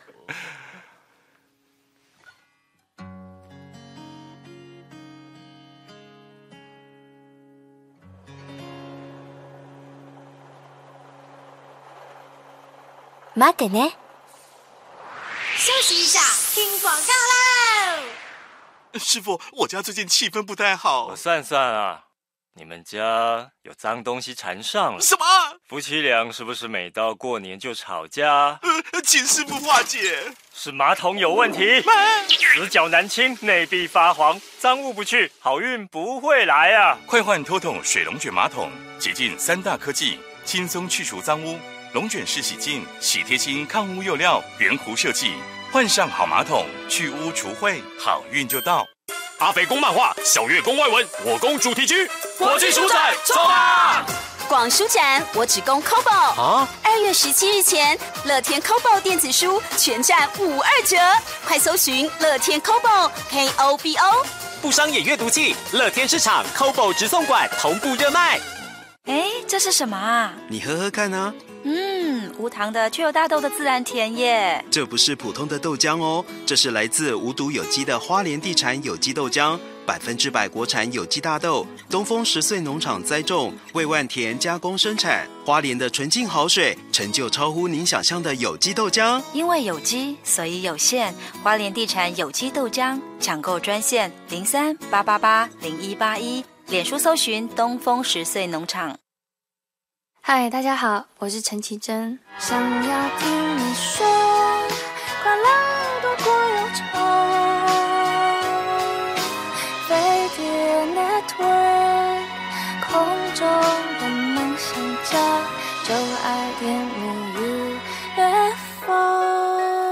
待ってね。 休息一下，听广告喽。 师傅，我家最近气氛不太好。 我算算啊，你们家有脏东西缠上了。 什么？ 夫妻俩是不是每到过年就吵架？ 请师傅化解。 是马桶有问题，死角难清，内壁发黄，脏物不去，好运不会来啊！ 快换TOTO水龙卷马桶，洁净3大科技，轻松去除脏污。龙卷式洗净，洗贴心抗污釉料，圆弧设计，换上好马桶，去污除秽，好运就到。 阿飞宫漫画，小月宫外文，我宫主题曲，国际书展冲啊！ 广书展我只供 Kobo 啊！2月17日前，乐天 Kobo 电子书全站52折，快搜寻乐天 Kobo KOBO。 不伤眼阅读器，乐天市场 Kobo 直送馆同步热卖。 哎，这是什么啊？ 你喝喝看啊。 无糖的却有大豆的自然甜耶。 这不是普通的豆浆哦，这是来自无毒有机的花莲地产有机豆浆，100%国产有机大豆，东风10岁农场栽种，为万田加工生产，花莲的纯净好水，成就超乎您想象的有机豆浆。 因为有机，所以有限。花莲地产有机豆浆抢购专线03-888-0181，脸书搜寻东风10岁农场。 嗨，大家好，我是陈绮贞。想要听你说，快乐多过忧愁。飞碟 Network， 空中的梦想家，就爱点你UFO。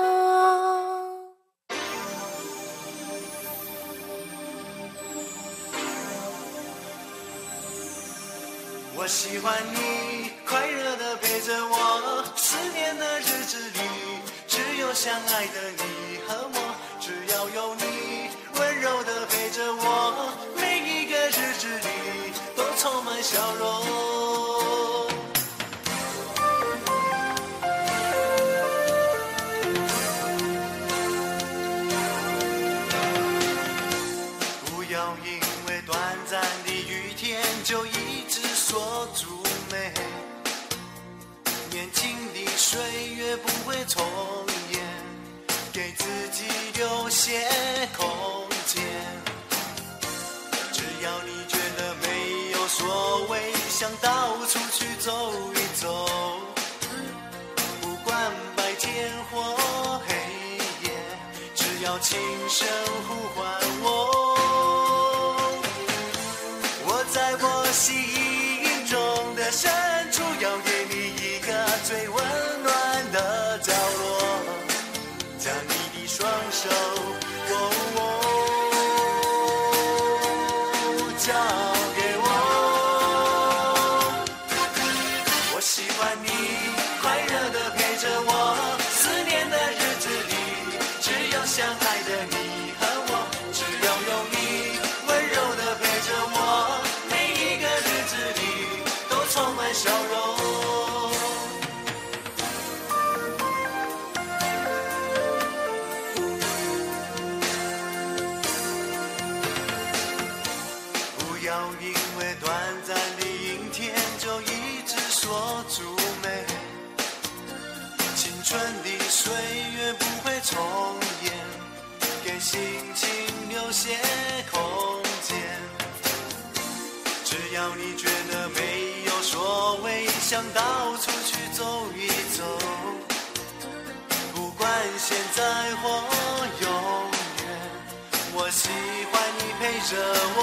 我喜欢你快乐地陪着我，思念的日子里只有相爱的你和我，只要有你温柔地陪着我，每一个日子里都充满笑容。不要因为短暂的雨天就一直说主美，年轻的岁月不会重演，给自己留些空间。只要你觉得没有所谓，想到处去走一走， 要轻声呼唤我，我在我心中的深处要给你一个最温暖的角落，将你的双手交给我。我喜欢你快乐地陪着我，思念的日子里只有相爱的你和我，只要有你温柔地陪着我，每一个日子里都充满笑容。不要因为短暂的阴天就一直说主美，青春的岁月不会重演，给心情留些空间。只要你觉得没有所谓，想到处去走一走，不管现在或永远，我喜欢你陪着我，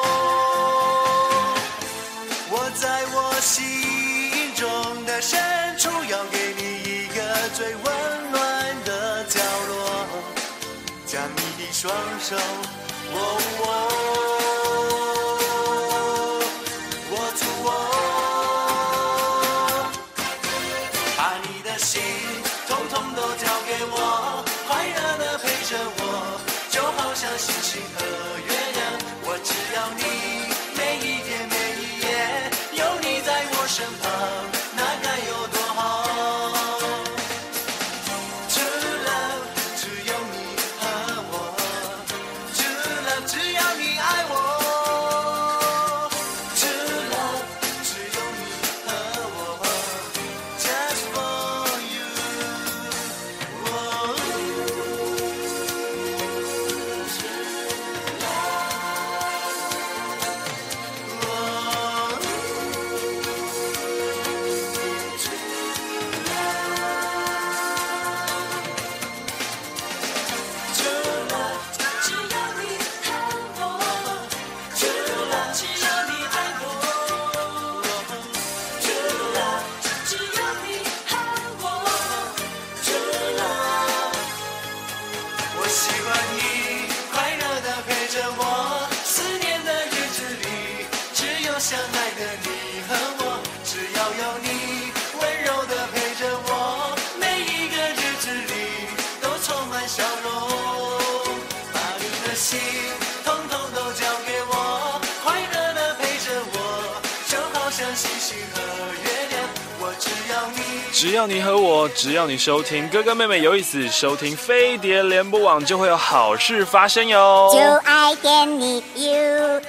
我在我心中的深处要给你一个最温暖的角落，将你的双手握住我，把你的心统统都交给我，快乐地陪着我，就好像星星和月亮，我只要你每一天每一夜有你在我身旁，那该有多好。 True love 只有你和我， True love 只要你爱我， True love 只有你和我 Just for you。 我喜欢你快乐地陪着我，思念的日子里只有相爱的你和我，只要有你温柔地陪着我，每一个日子里都充满笑容，把你的心统统都交给我，快乐地陪着我，就好像星星和月亮，我只要你。 只要你和我，只要你收听哥哥妹妹有意思，收听飞碟联播网，就会有好事发生哟。 就爱点你 UFO。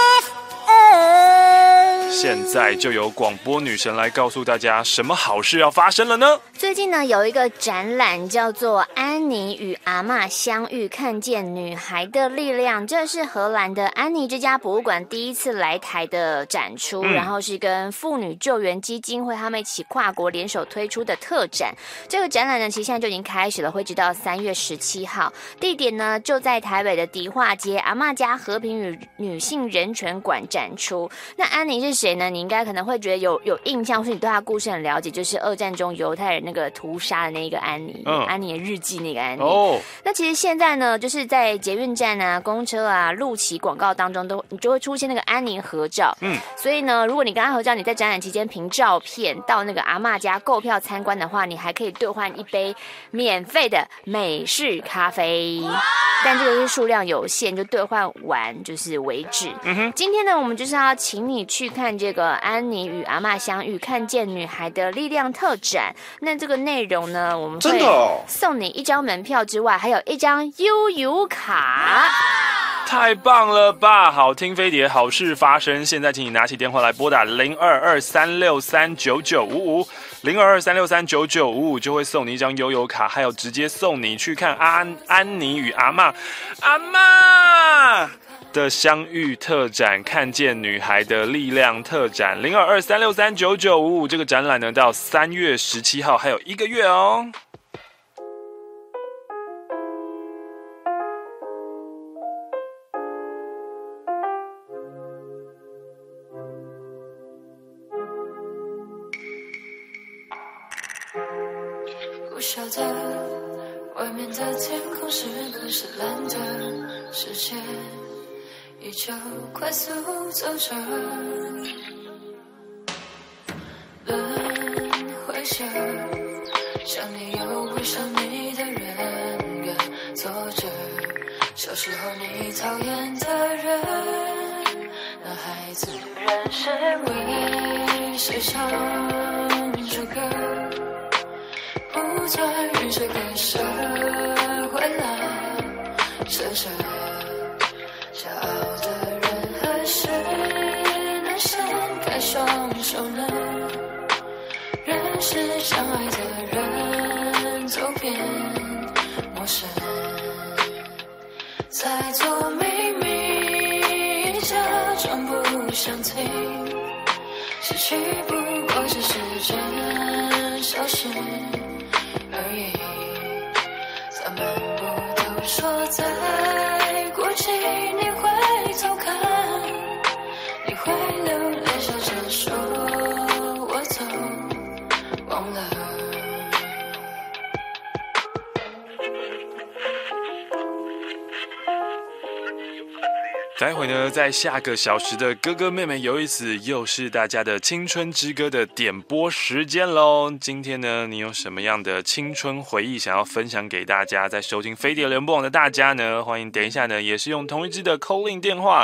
现在就由广播女神来告诉大家，什么好事要发生了呢？ 最近呢，有一个展览叫做《安妮与阿嬷相遇，看见女孩的力量》，这是荷兰的安妮之家博物馆第一次来台的展出，然后是跟妇女救援基金会他们一起跨国联手推出的特展。这个展览呢，其实现在就已经开始了，会直到3月17号，地点呢就在台北的迪化街阿嬷家和平与女性人权馆展出。那安妮是谁呢？你应该可能会觉得有印象，或是你对她故事很了解，就是2战中犹太人那个屠杀的那个安妮，安妮的日记那个安妮。那其实现在呢，就是在捷运站啊、公车啊、路旗广告当中你就会出现那个安妮合照。所以呢，如果你跟她合照，你在展览期间凭照片到那个阿嬷家购票参观的话，你还可以兑换一杯免费的美式咖啡。但这个是数量有限，就兑换完就是为止。今天呢，我们就是要请你去看这个安妮与阿嬷相遇，看见女孩的力量特展。那这个内容呢，我们会送你1张门票之外，还有1张悠游卡。 太棒了吧！好听飞碟，好事发生。现在请你拿起电话来拨打0223639955。0223639955就会送你1张悠游卡，还有直接送你去看安妮与阿嬷的相遇特展，看见女孩的力量特展。0223639955这个展览呢，到3月17号还有1个月哦。 的，外面的天空是不是蓝的？世界依旧快速走着，轮回着，想你又不想你的人格，坐着小时候你讨厌的人，那孩子仍是为谁唱着歌，不再与这个社会拉扯着，骄傲的人何时能伸开双手呢？认识相爱的人走遍陌生，在做秘密，假装不想听，失去不过只是真消失而已。咱们不都说在过期你会偷看，你会流泪笑着说我走忘了。 待会呢，在下个小时的哥哥妹妹有意思，又是大家的青春之歌的点播时间喽。今天呢，你有什么样的青春回忆想要分享给大家？在收听飞碟联播网的大家呢，欢迎等一下呢，也是用同一支的 call-in 电话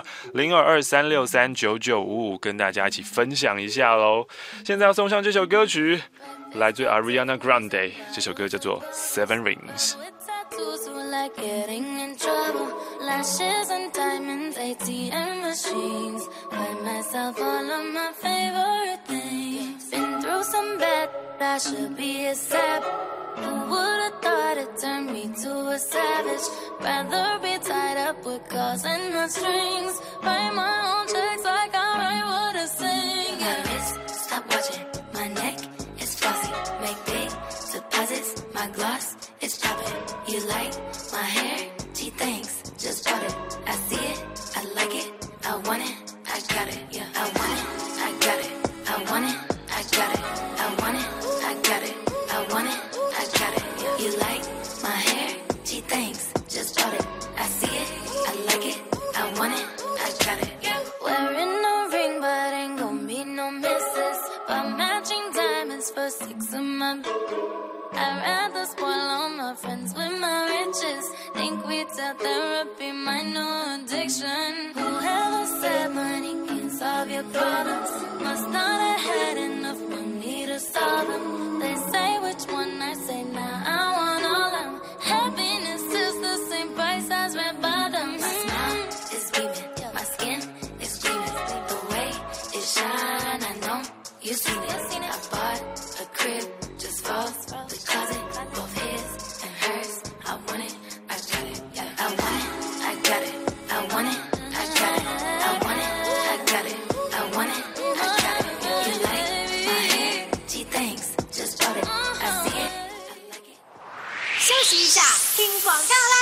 0223639955跟大家一起分享一下喽。现在要送上这首歌曲，来自 Ariana Grande， 这首歌叫做 Seven Rings。Tattoos were like getting in trouble. Lashes and diamonds, ATM machines. Buy myself all of my favorite things. Been through some bad, I should be a sap. Who would've thought it turned me to a savage? Rather be tied up with calls and my strings. Write my own checks like I write what I sing. My wrist, stop watching. My neck is flossy. Make big deposits. My gloss is popping. You like my hair? Gee, thanks. Just bought it. I see it. I like it. I want it. I got it. Yeah, I want it. I got it. I want it. I got it. I want it. I got it. I want it. I got it. Yeah. You like my hair? Gee, thanks. Just bought it. I see it. I like it. I want it. I got it. Yeah. Wearing no ring, but ain't gon' be no misses. But matching diamonds for 6 a month. I'd rather spoil all my friends with my riches. Think retail therapy, my new addiction. Whoever said money can solve your problems must not have had enough money to solve them. They say which one, I say nah, I want all them. Happiness is the same price as red bottoms. My smile is beaming, my skin is gleaming. The way it shine, I know you've seen it. I bought a crib just for the closet, both his and hers. I want it, I got it. Yeah, I want it, I got it. I want it, I got it. I want it, I got it. I want it, I got it. You like my hair? Gee, thanks. Just bought it. I see it. I like it. 休息一下，听广告喽。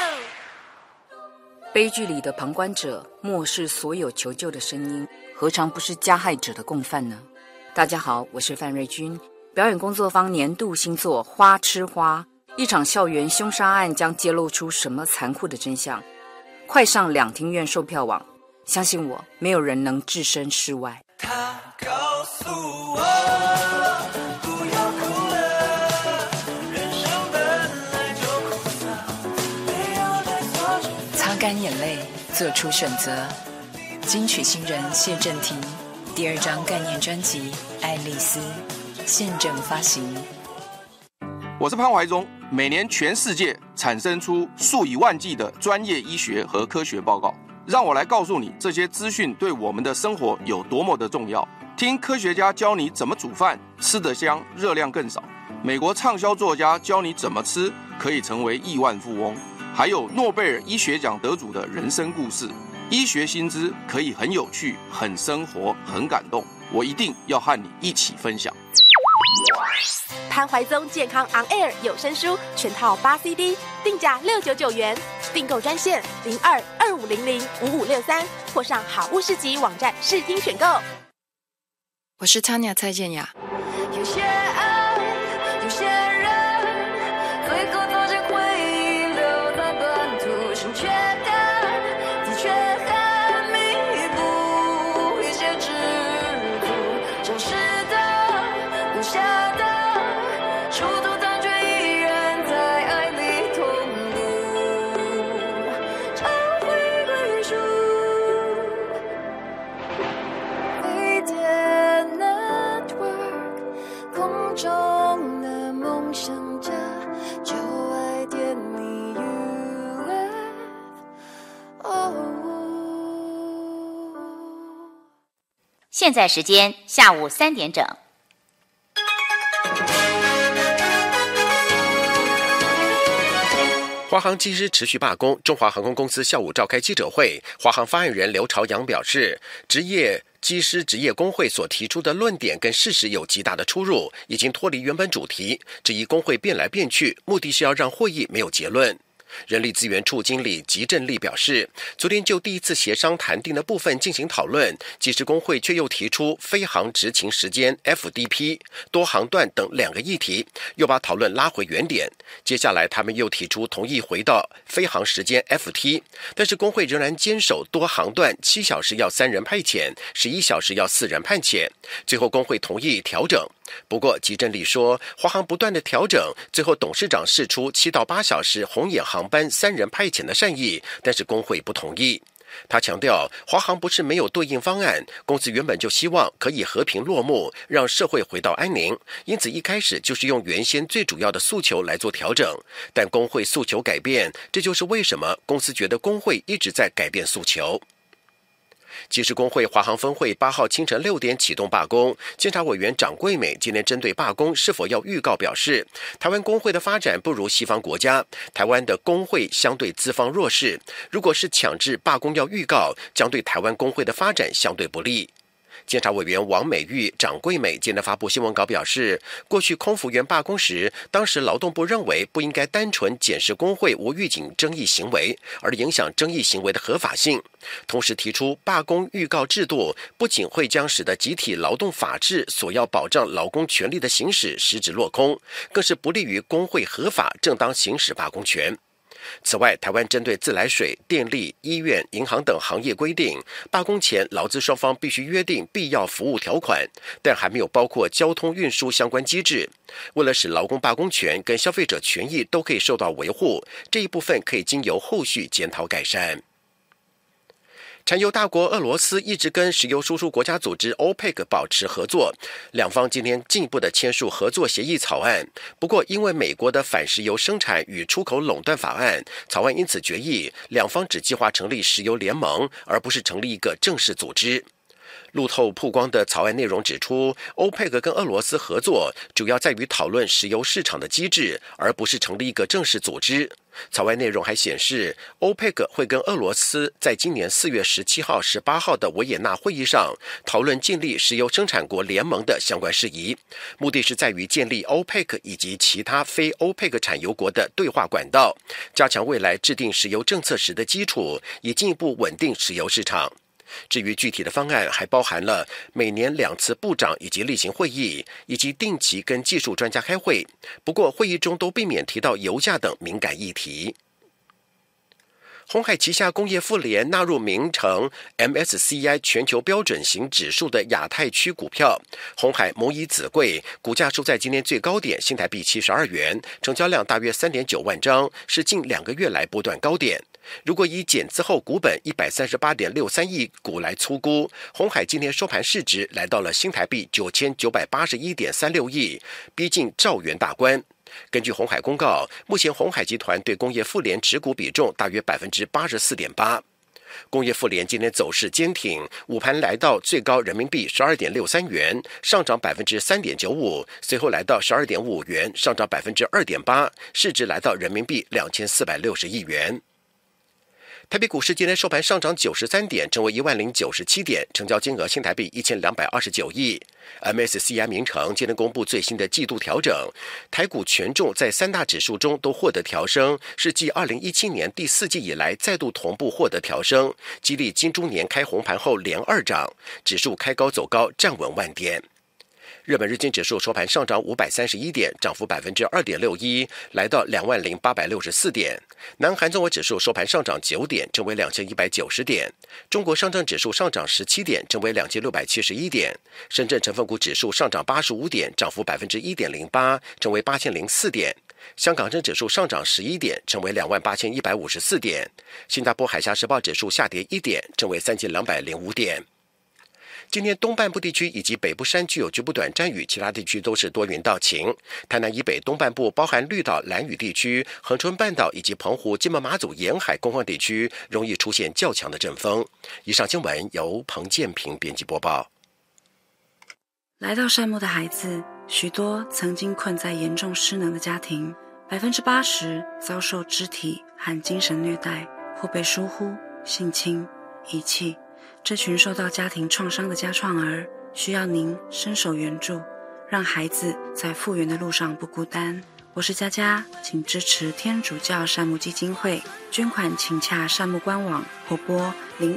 悲剧里的旁观者漠视所有求救的声音，何尝不是加害者的共犯呢？大家好，我是范瑞君。表演工作坊年度新作《花吃花》，一场校园凶杀案将揭露出什么残酷的真相？快上两厅院售票网，相信我，没有人能置身事外。 他告诉我，不要哭了，人生本来就苦涩，没有对错。 擦干眼泪，做出选择。金曲新人谢震廷第2张概念专辑《爱丽丝》现正发行。 我是潘怀忠。每年全世界产生出数以万计的专业医学和科学报告，让我来告诉你这些资讯对我们的生活有多么的重要。听科学家教你怎么煮饭，吃得香，热量更少。美国畅销作家教你怎么吃可以成为亿万富翁，还有诺贝尔医学奖得主的人生故事。医学新知可以很有趣、很生活、很感动，我一定要和你一起分享。 潘怀宗健康 On Air 有声书全套8 CD， 定价699元，订购专线02-2500-5563，或上好物市集网站试听选购。 我是 Tanya 蔡健雅。 有些爱，有些人现在时间下午3点整。 华航机师持续罢工，中华航空公司下午召开记者会，华航发言人刘朝阳表示，机师职业工会所提出的论点跟事实有极大的出入，已经脱离原本主题，质疑工会变来变去，目的是要让会议没有结论。人力资源处经理吉振利表示，昨天就第一次协商谈定的部分进行讨论，机师工会却又提出飞航执勤时间 FDP 多航段等2个议题，又把讨论拉回原点。接下来他们又提出同意回到飞航时间 FT， 但是工会仍然坚守多航段7小时要3人派遣，11小时要4人派遣，最后工会同意调整。不过吉振利说，华航不断的调整，最后董事长释出7到8小时红眼航班3人派遣的善意，但是工会不同意。他强调，华航不是没有对应方案，公司原本就希望可以和平落幕，让社会回到安宁，因此一开始就是用原先最主要的诉求来做调整，但工会诉求改变，这就是为什么公司觉得工会一直在改变诉求。机师工会华航分会8号清晨6点启动罢工，监察委员长桂美今天针对罢工是否要预告表示，台湾工会的发展不如西方国家，台湾的工会相对资方弱势，如果是强制罢工要预告，将对台湾工会的发展相对不利。监察委员王美玉、长桂美今天发布新闻稿表示，过去空服员罢工时，当时劳动部认为不应该单纯检视工会无预警争议行为，而影响争议行为的合法性。同时提出罢工预告制度，不仅会将使得集体劳动法治所要保障劳工权利的行使实质落空，更是不利于工会合法正当行使罢工权。此外，台湾针对自来水、电力、医院、银行等行业规定，罢工前劳资双方必须约定必要服务条款，但还没有包括交通运输相关机制。为了使劳工罢工权跟消费者权益都可以受到维护，这一部分可以经由后续检讨改善。产油大国俄罗斯一直跟石油输出国家组织 OPEC 保持合作，两方今天进一步的签署合作协议草案。不过，因为美国的反石油生产与出口垄断法案，草案因此决议，两方只计划成立石油联盟，而不是成立一个正式组织。路透曝光的草案内容指出，欧佩克跟俄罗斯合作主要在于讨论石油市场的机制，而不是成立一个正式组织。草案内容还显示，欧佩克会跟俄罗斯在今年4月17号、18号的维也纳会议上讨论建立石油生产国联盟的相关事宜，目的是在于建立欧佩克以及其他非欧佩克产油国的对话管道，加强未来制定石油政策时的基础，以进一步稳定石油市场。至于具体的方案，还包含了每年2次部长以及例行会议，以及定期跟技术专家开会。不过会议中都避免提到油价等敏感议题。鸿海旗下工业富联纳入名称 MSCI 全球标准型指数的亚太区股票，鸿海母以子贵，股价收在今天最高点新台币72元，成交量大约 3.9 万张，是近2个月来波段高点。如果以减资后股本 138.63 亿股来粗估，鸿海今天收盘市值来到了新台币 9981.36 亿，逼近兆元大关。根据鸿海公告，目前鸿海集团对工业富联持股比重大约 84.8%。工业富联今天走势坚挺，午盘来到最高人民币 12.63 元，上涨 3.95%， 随后来到 12.5 元，上涨 2.8%， 市值来到人民币2460亿元。台北股市今天收盘上涨93点，成为10097点，成交金额新台币1229亿。MSCI 名城今天公布最新的季度调整，台股权重在3大指数中都获得调升，是继2017年第4季以来再度同步获得调升，激励金猪年开红盘后连2涨，指数开高走高，站稳万点。日本日经指数收盘上涨531点，涨幅 2.61%， 来到20864点。南韩综合指数收盘上涨9点，成为2190点。中国上证指数上涨17点，成为2671点。深圳成分股指数上涨85点，涨幅 1.08%， 成为8004点。香港证指数上涨11点，成为28154点。新加坡海峡时报指数下跌1点，成为3205点。今天东半部地区以及北部山区有局部短暂雨，其他地区都是多云到晴。台南以北东半部包含绿岛、兰屿地区、恒春半岛以及澎湖、金门、马祖沿海空旷地区容易出现较强的阵风。以上新闻由彭建平编辑播报。 来到善牧的孩子，许多曾经困在严重失能的家庭，80%遭受肢体和精神虐待，或被疏忽、性侵、遗弃。这群受到家庭创伤的家创儿，需要您伸手援助，让孩子在复原的路上不孤单。我是佳佳，请支持天主教善牧基金会，捐款请洽善牧官网或拨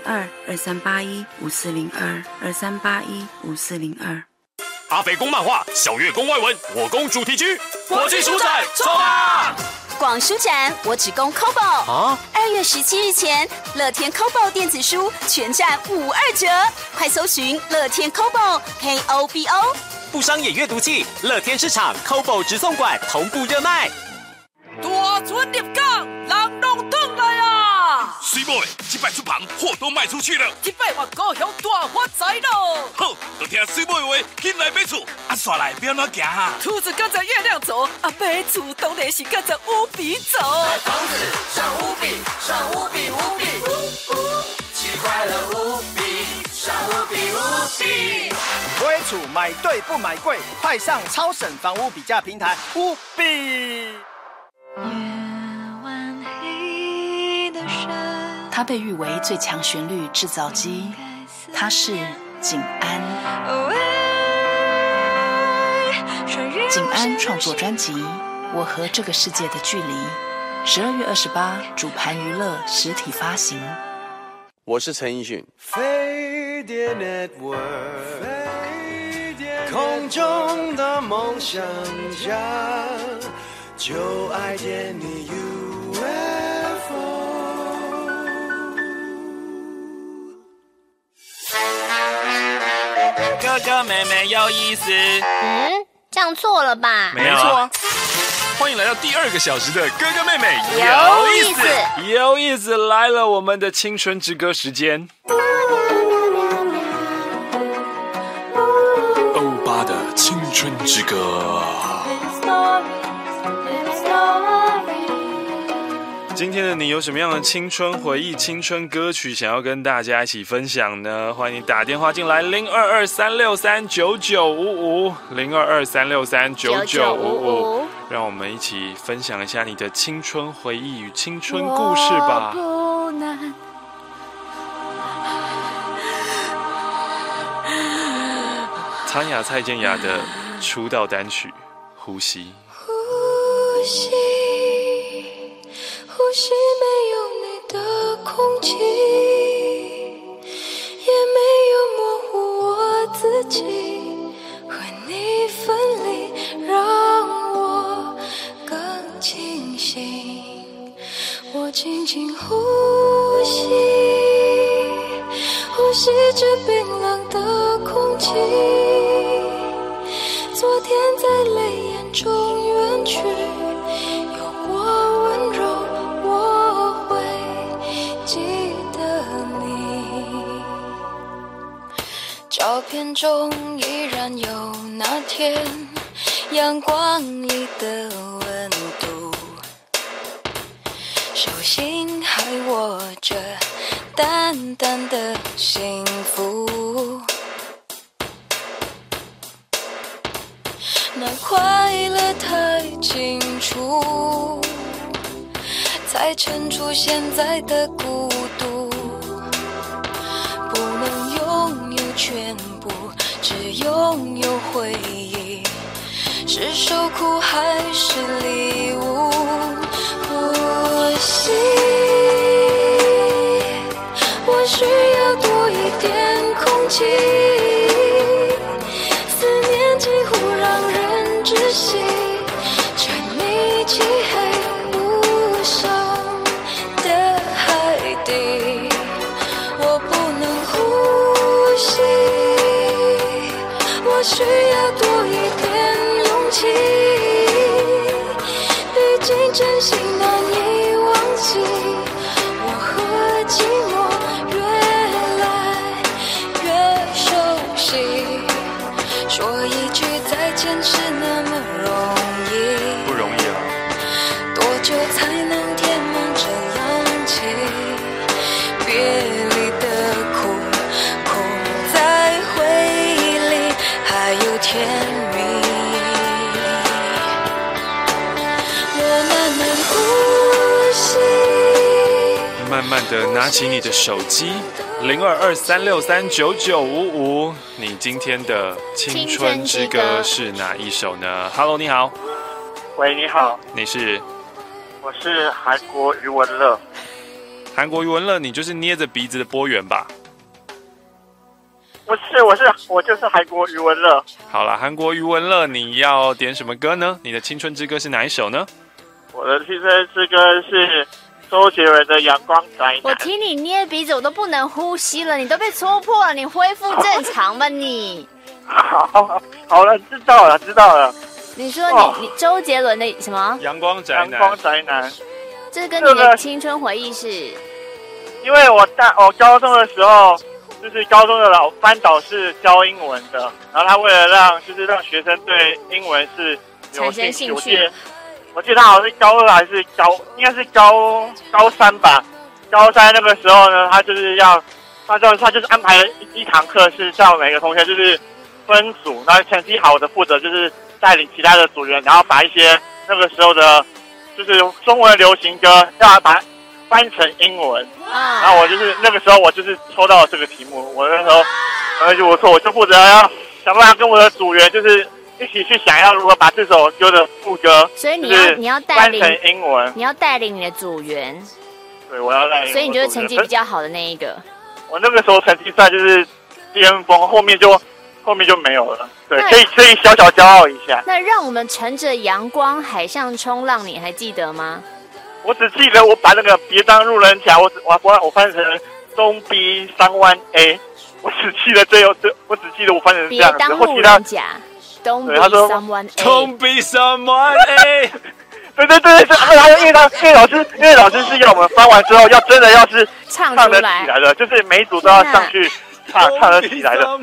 02-2381-5402 阿北宫漫画、小月宫外文、我宫主题曲，国际书展冲啊！ 广书展我只供 Kobo 啊！2月17日前，乐天 Kobo 电子书全站52折，快搜寻乐天 Kobo KOBO。 不商业阅读器，乐天市场 Kobo 直送馆同步热卖。 大船入港，人拢转来啊！ 水某的，这摆出棚，货都卖出去了。 这摆我高雄大发财咯！ 好，就听水某的话，紧来买厝。啊，煞来不要哪行哈？ 兔子跟着月亮走，啊，买厝当然是跟着乌比走。 买房子上乌比，上乌比，乌比，奇快乐无比，上乌比，乌比。 买厝买对不买贵，快上超省房屋比价平台乌比。 它被誉为最强旋律制造机，它是景安。景安创作专辑《我和这个世界的距离》，12月28主盘娱乐实体发行。 我是陈奕迅。 飞碟 Network， 空中的梦想家，就爱点你 UFO。 哥哥妹妹有意思。 这样错了吧？ 没错啊。欢迎来到第2个小时的哥哥妹妹有意思， 有意思来了，我们的青春之歌时间。 欧巴的青春之歌。 今天的你有什么样的青春回忆、青春歌曲想要跟大家一起分享呢？欢迎打电话进来0223639955 0223639955，让我们一起分享一下你的青春回忆与青春故事吧。苍雅蔡健雅的出道单曲《呼吸》。 呼吸，呼吸没有你的空气，也没有模糊我自己，和你分离让我更清醒。我轻轻呼吸，呼吸着冰冷的空气，昨天在泪眼中远去，有过温柔我会记得你。照片中依然有那天阳光里的温度，手心还握着淡淡的幸福，那快乐太清楚，才衬出现在的孤独。不能拥有全部，只拥有回忆，是受苦还是礼物？呼吸，我需要多一点空气，思念几乎让人窒息，沉溺漆黑无声的海底，我不能呼吸，我需要多一点勇气，毕竟真心难以忘记，我和寂寞越来越熟悉，说一句再见是那么容易， 不容易啊！ 多久才能填满这氧气？别离的苦，苦在回忆里，还有慢慢的拿起你的手机，0223639955，你今天的青春之歌是哪一首呢 ？Hello， 你好。 喂，你好。 你是？ 我是韩国余文乐。 韩国余文乐，你就是捏着鼻子的波源吧？ 我就是韩国余文乐。 好了，韩国余文乐，你要点什么歌呢？你的青春之歌是哪一首呢？ 我的青春之歌是周杰伦的《阳光宅男》。 我听你捏鼻子，我都不能呼吸了，你都被戳破了，你恢复正常吧你。 好了，知道了。 你说你周杰伦的什么？ 阳光宅男。 阳光宅男。 这跟你的青春回忆是？ 因为我高中的时候。就是高中的班导是教英文的，然后他为了让学生对英文是有兴趣，我记得他好像是高2还是应该是高3吧。高3那个时候呢，他就是安排了一堂课是叫每个同学就是分组，然后成绩好的负责就是带领其他的组员，然后把一些那个时候的就是中文流行歌要把它翻成英文。然后我就是那个时候我就是抽到了这个题目，我那时候我就负责要想办法跟我的组员就是一起去想要如何把这首歌的副歌， 所以你要带领翻成英文， 你要带领你的组员。 对，我要带领。 所以你就是成绩比较好的那一个。 我那个时候成绩算就是巅峰，后面就没有了。对，可以小小骄傲一下。 那让我们乘着阳光海上冲浪，你还记得吗？ 我只记得我把那个别当路人甲，我翻成Don't be someone A， 我只记得我只记得我翻成这样子。别当路人甲 ，Don't be someone A。Don't be someone A。 对，因为老师是要我们翻完之后要真的要是唱得起来的，就是每一组都要上去唱得起来的。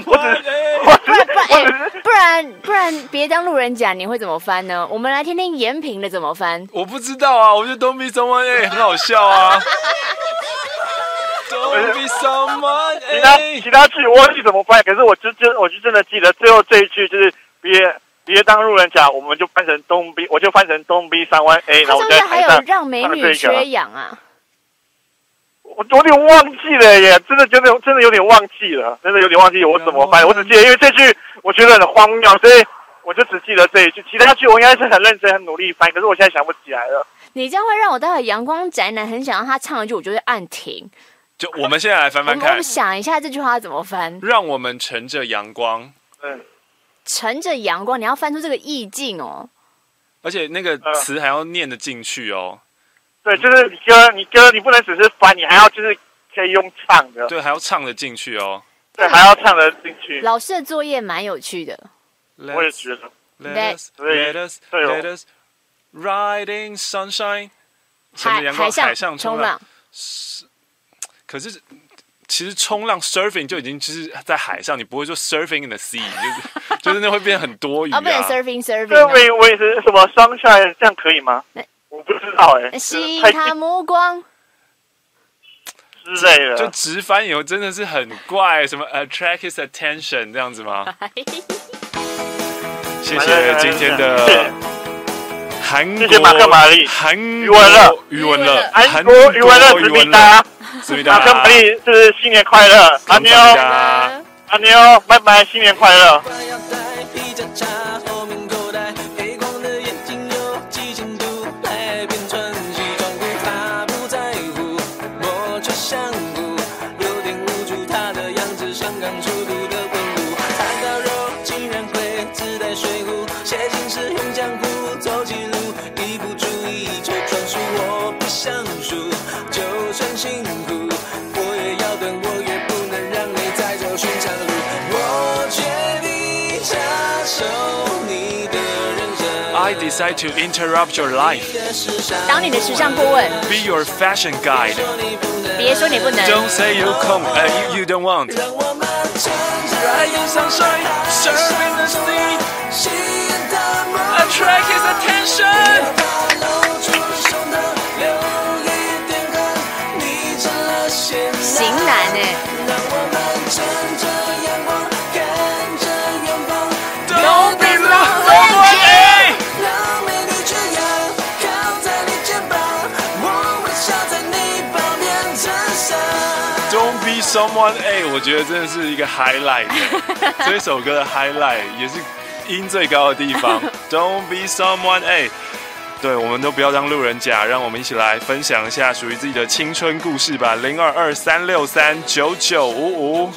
不然别当路人甲，你会怎么翻呢？我们来听听延平的怎么翻。 我不知道啊，我觉得 Don't be someone A 很好笑啊。Don't be someone A。 其他句我忘记怎么翻，可是我就真的记得最后这一句就是别当路人甲，我们就翻成我就翻成Don't be someone A， 然后我在台上还有让美女缺氧啊。 我有点忘记了耶，真的有点忘记了，我怎么翻？我只记得因为这句我觉得很荒谬，所以我就只记得这一句，其他句我应该是很认真、很努力翻，可是我现在想不起来了。 你这样会让我待会阳光宅男很想让他唱一句，我就会按停。 就我们现在来翻翻看， 我们想一下这句话怎么翻。 让我们乘着阳光。 乘着阳光，你要翻出这个意境哦。 而且那个词还要念得进去哦。 对，就是你歌你不能只是翻，你还要就是可以用唱的。 对，还要唱得进去哦。 对，还要唱得进去。 老师的作业蛮有趣的。 我也觉得。 Let us ride in sunshine。 海上冲浪。 可是其实冲浪 surfing 就已经就是在海上，你不会说 surfing in the sea， 就是那会变很多余啊。 不能 surfing。 我也是什么 sunshine， 这样可以吗？我不知道吸引他目光之类的， 就直翻以后真的是很怪，什么 attract his attention 这样子吗？谢谢今天的韩国， 谢谢马克玛丽，余文乐，韩国余文乐，思密达，马克玛丽是新年快乐，阿妞，拜拜，新年快乐。 I decide to interrupt your life. 当你的时尚顾问。 Be your fashion guide. 别说你不能。 Don't say you come, you don't want. Ride in sunshine, surf in the sea. Attract his attention. 型男哎。 Don't be someone A。 靠在你肩膀，我微笑在你旁边。 someone A， 我觉得真的是一个 highlight 这首歌的 highlight 也是音最高的地方。Don't be someone A。对，我们都不要当路人甲，让我们一起来分享一下属于自己的青春故事吧。0223639955。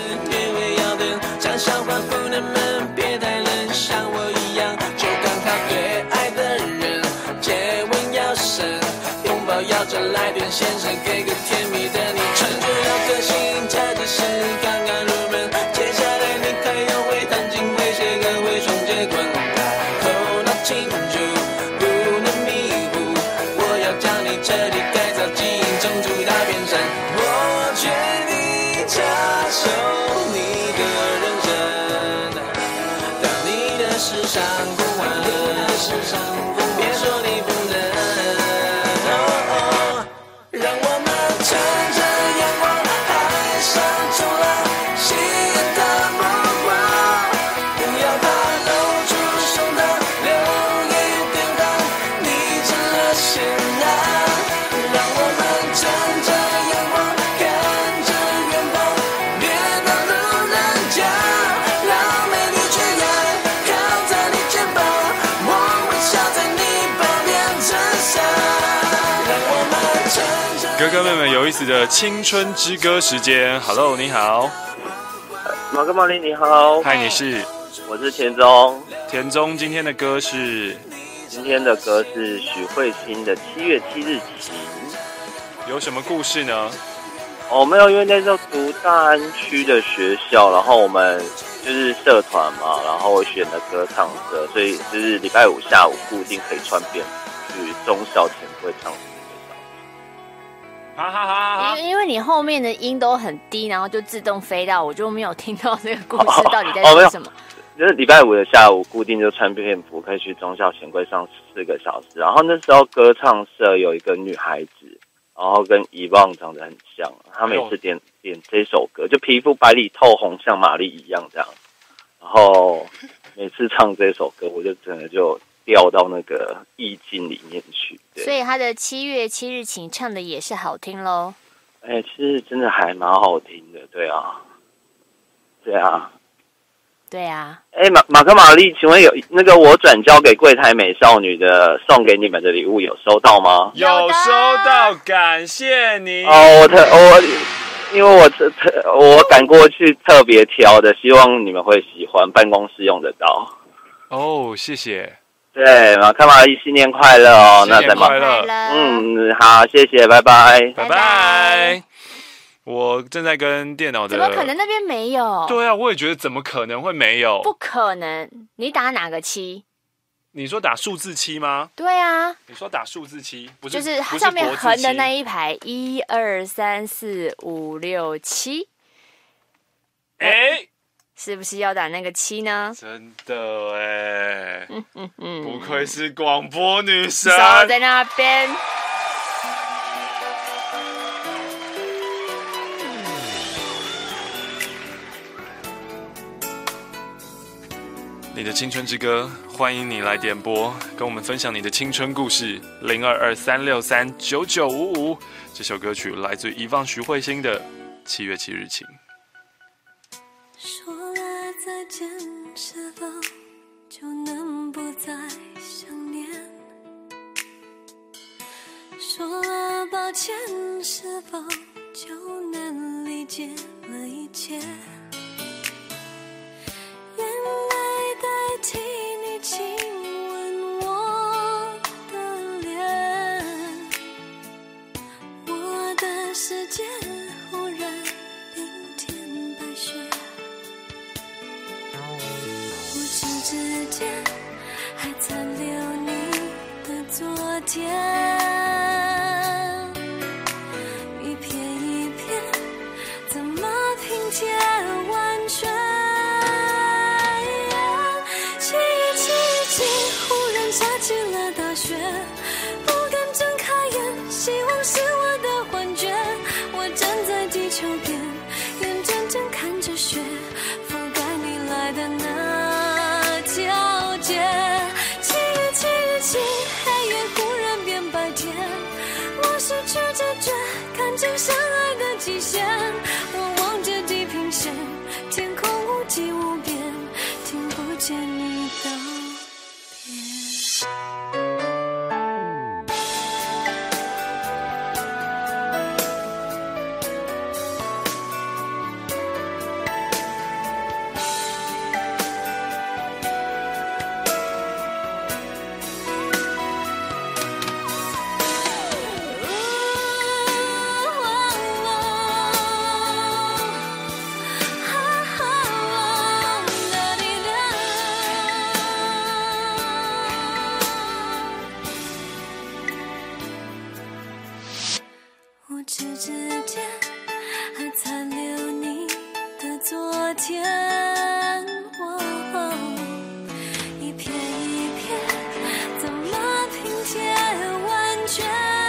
要着来电先生给个甜蜜的昵称，就要个性，才只是刚刚入门。接下来你还要会弹琴，会写歌，会双节棍，头脑清楚，不能迷糊。我要将你彻底改造，基因种出大变身。我决定插手你的人生，当你的时尚顾问，别说你不能。让我们乘着阳光，海上出了新的目光，不要怕露出胸膛，留一点汗，你成了仙男。让我们乘着阳光，看着远方，别当路人甲，让美丽缺氧靠在你肩膀，我微笑在你旁边衬衫。让我们哥哥妹妹有意思的青春之歌时间 ，Hello， 你好， 马哥玛丽你好， 嗨，你是？ 我是田中。 田中今天的歌是？ 今天的歌是许慧欣的《7月7日晴》。 有什么故事呢？ 没有，因为那时候读大安区的学校，然后我们就是社团嘛，然后我选了歌唱社，所以就是礼拜五下午固定可以穿便服去中校前会唱。 因为你后面的音都很低，然后就自动飞到，我就没有听到这个故事到底在说什么。 就是礼拜五的下午固定就穿便服，可以去中校前柜上4个小时。然后那时候歌唱社有一个女孩子，然后跟遗忘长得很像，她每次点这首歌，就皮肤白里透红，像玛丽一样这样。然后每次唱这首歌，我就整个就掉到那个意境里面去。 所以他的7月7日晴唱的也是好听咯。 其实真的还蛮好听的，对啊。马克玛丽，请问有那个我转交给柜台美少女的送给你们的礼物有收到吗？ 有收到，感谢你。 因为我赶过去特别挑的，希望你们会喜欢，办公室用得到。 谢谢。 对，马克玛丽新年快乐哦！ 新年快乐。 好，谢谢，拜拜， 拜拜。我正在跟电脑的， 怎么可能那边没有？ 对啊，我也觉得怎么可能会没有？ 不可能，你打哪个7？ 你说打数字7吗？ 对啊， 你说打数字7，不是就是上面横的那一排1、2、3、4、5、6、7。是不是要打那个7呢？ 真的不愧是广播女神， 手在那边。 你的青春之歌，欢迎你来点播，跟我们分享你的青春故事。0223639955，这首歌曲来自遗忘徐慧欣的《7月7日晴》。 说了再见，是否就能不再想念？说了抱歉，是否就能理解了一切？眼泪代替你亲吻我的脸，我的世界忽然冰天白雪，不知之间还残留你的昨天，一片一片怎么拼贴完全？下起了大雪，不敢睁开眼，希望是我的幻觉。我站在地球边，眼睁睁看着雪覆盖你来的那条街。7月7日晴，黑夜忽然变白天，我失去知觉，看见相爱的极限。我指之间还残留你的昨天，一片一片怎么拼接完全？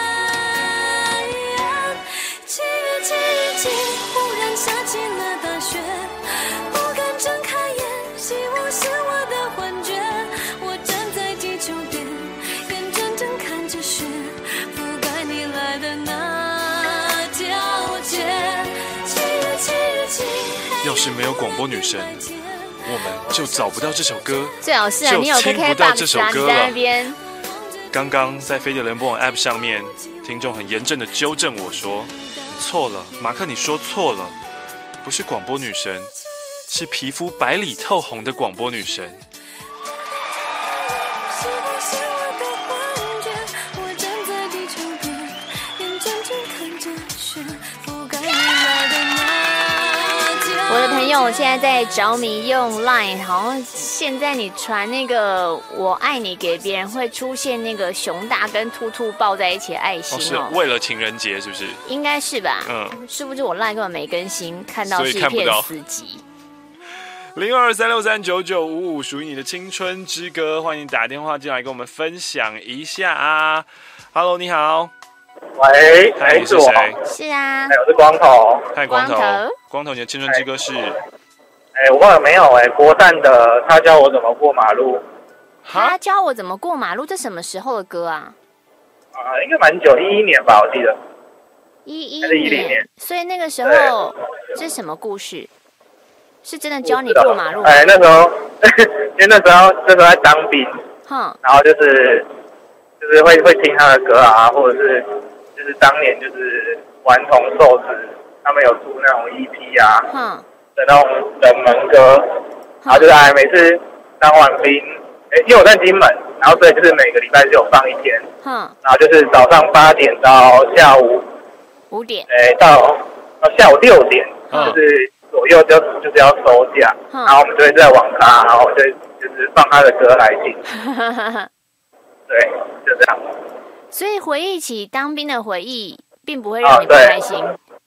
七月七日起，忽然下起了大雪，不敢睁开眼，希望是我的幻觉。我站在地球边，眼睁睁看着雪覆盖你来的那条街。七月七日起， 要是没有广播女神，我们就找不到这首歌， 最好是啊，你有 KKBOX 啊，你在那边。 刚刚在飞碟联播网 App 上面，听众很严正的纠正我说，错了，马克，你说错了，不是广播女神，是皮肤白里透红的广播女神。 我的朋友现在在着迷用 Line， 好像现在你传那个我爱你给别人，会出现那个熊大跟兔兔抱在一起的爱心是为了情人节是不是？ 应该是吧。殊不知我 Line 根本没更新，看到是一片死寂。 0236399955，属于你的青春之歌，欢迎打电话进来跟我们分享一下啊。Hello， 你好。 喂， 嗨，你是谁？ 是啊， 我是光头。 嗨，光头，你的青春之歌是？ 我忘了没有国战的他教我怎么过马路。 他教我怎么过马路，这什么时候的歌啊？ 应该蛮久，11年吧，我记得。 10年。所以那个时候是什么故事？是真的教你过马路吗？ 那时候，因为那时候在当兵，然后就是会听他的歌啊，或者是就是当年就是顽童瘦子他们有出那种 EP 啊的那种冷门歌，然后就是每次当完兵，因为我在金门，然后所以就是每个礼拜就有放一天，然后就是早上8点到下午 5点， 到下午6点，就是左右就是要收假，然后我们就会在网咖，然后就是放他的歌来听。对，就这样。 所以回忆起当兵的回忆，并不会让你不开心。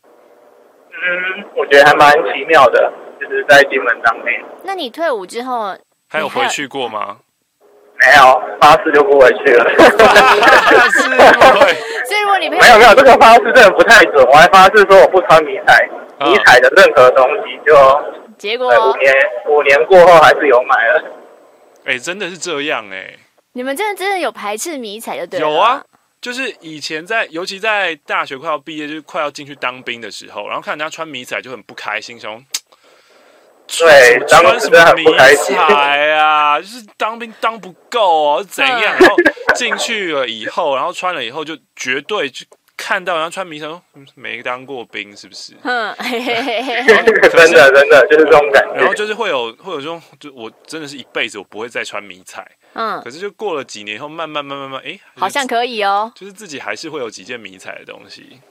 我觉得还蛮奇妙的，就是在金门当兵。 那你退伍之后， 还有回去过吗？ 没有，发誓就不回去了。 发誓不会。 所以如果你没有，这个发誓真的不太准。我还发誓说我不穿迷彩，迷彩的任何东西就。 结果 5年过后还是有买了。 真的是这样你们真的有排斥迷彩就对了。 有啊，就是以前尤其在大学快要毕业，就是快要进去当兵的时候，然后看人家穿迷彩就很不开心，想对， 穿什么迷彩啊，就是当兵当不够哦，怎样？然后进去了以后，然后穿了以后就绝对就看到人家穿迷彩，没当过兵是不是？ 真的就是这种感觉。 然后就是会有这种，就我真的是一辈子我不会再穿迷彩。可是就过了几年以后，慢慢， 好像可以哦。 就是自己还是会有几件迷彩的东西。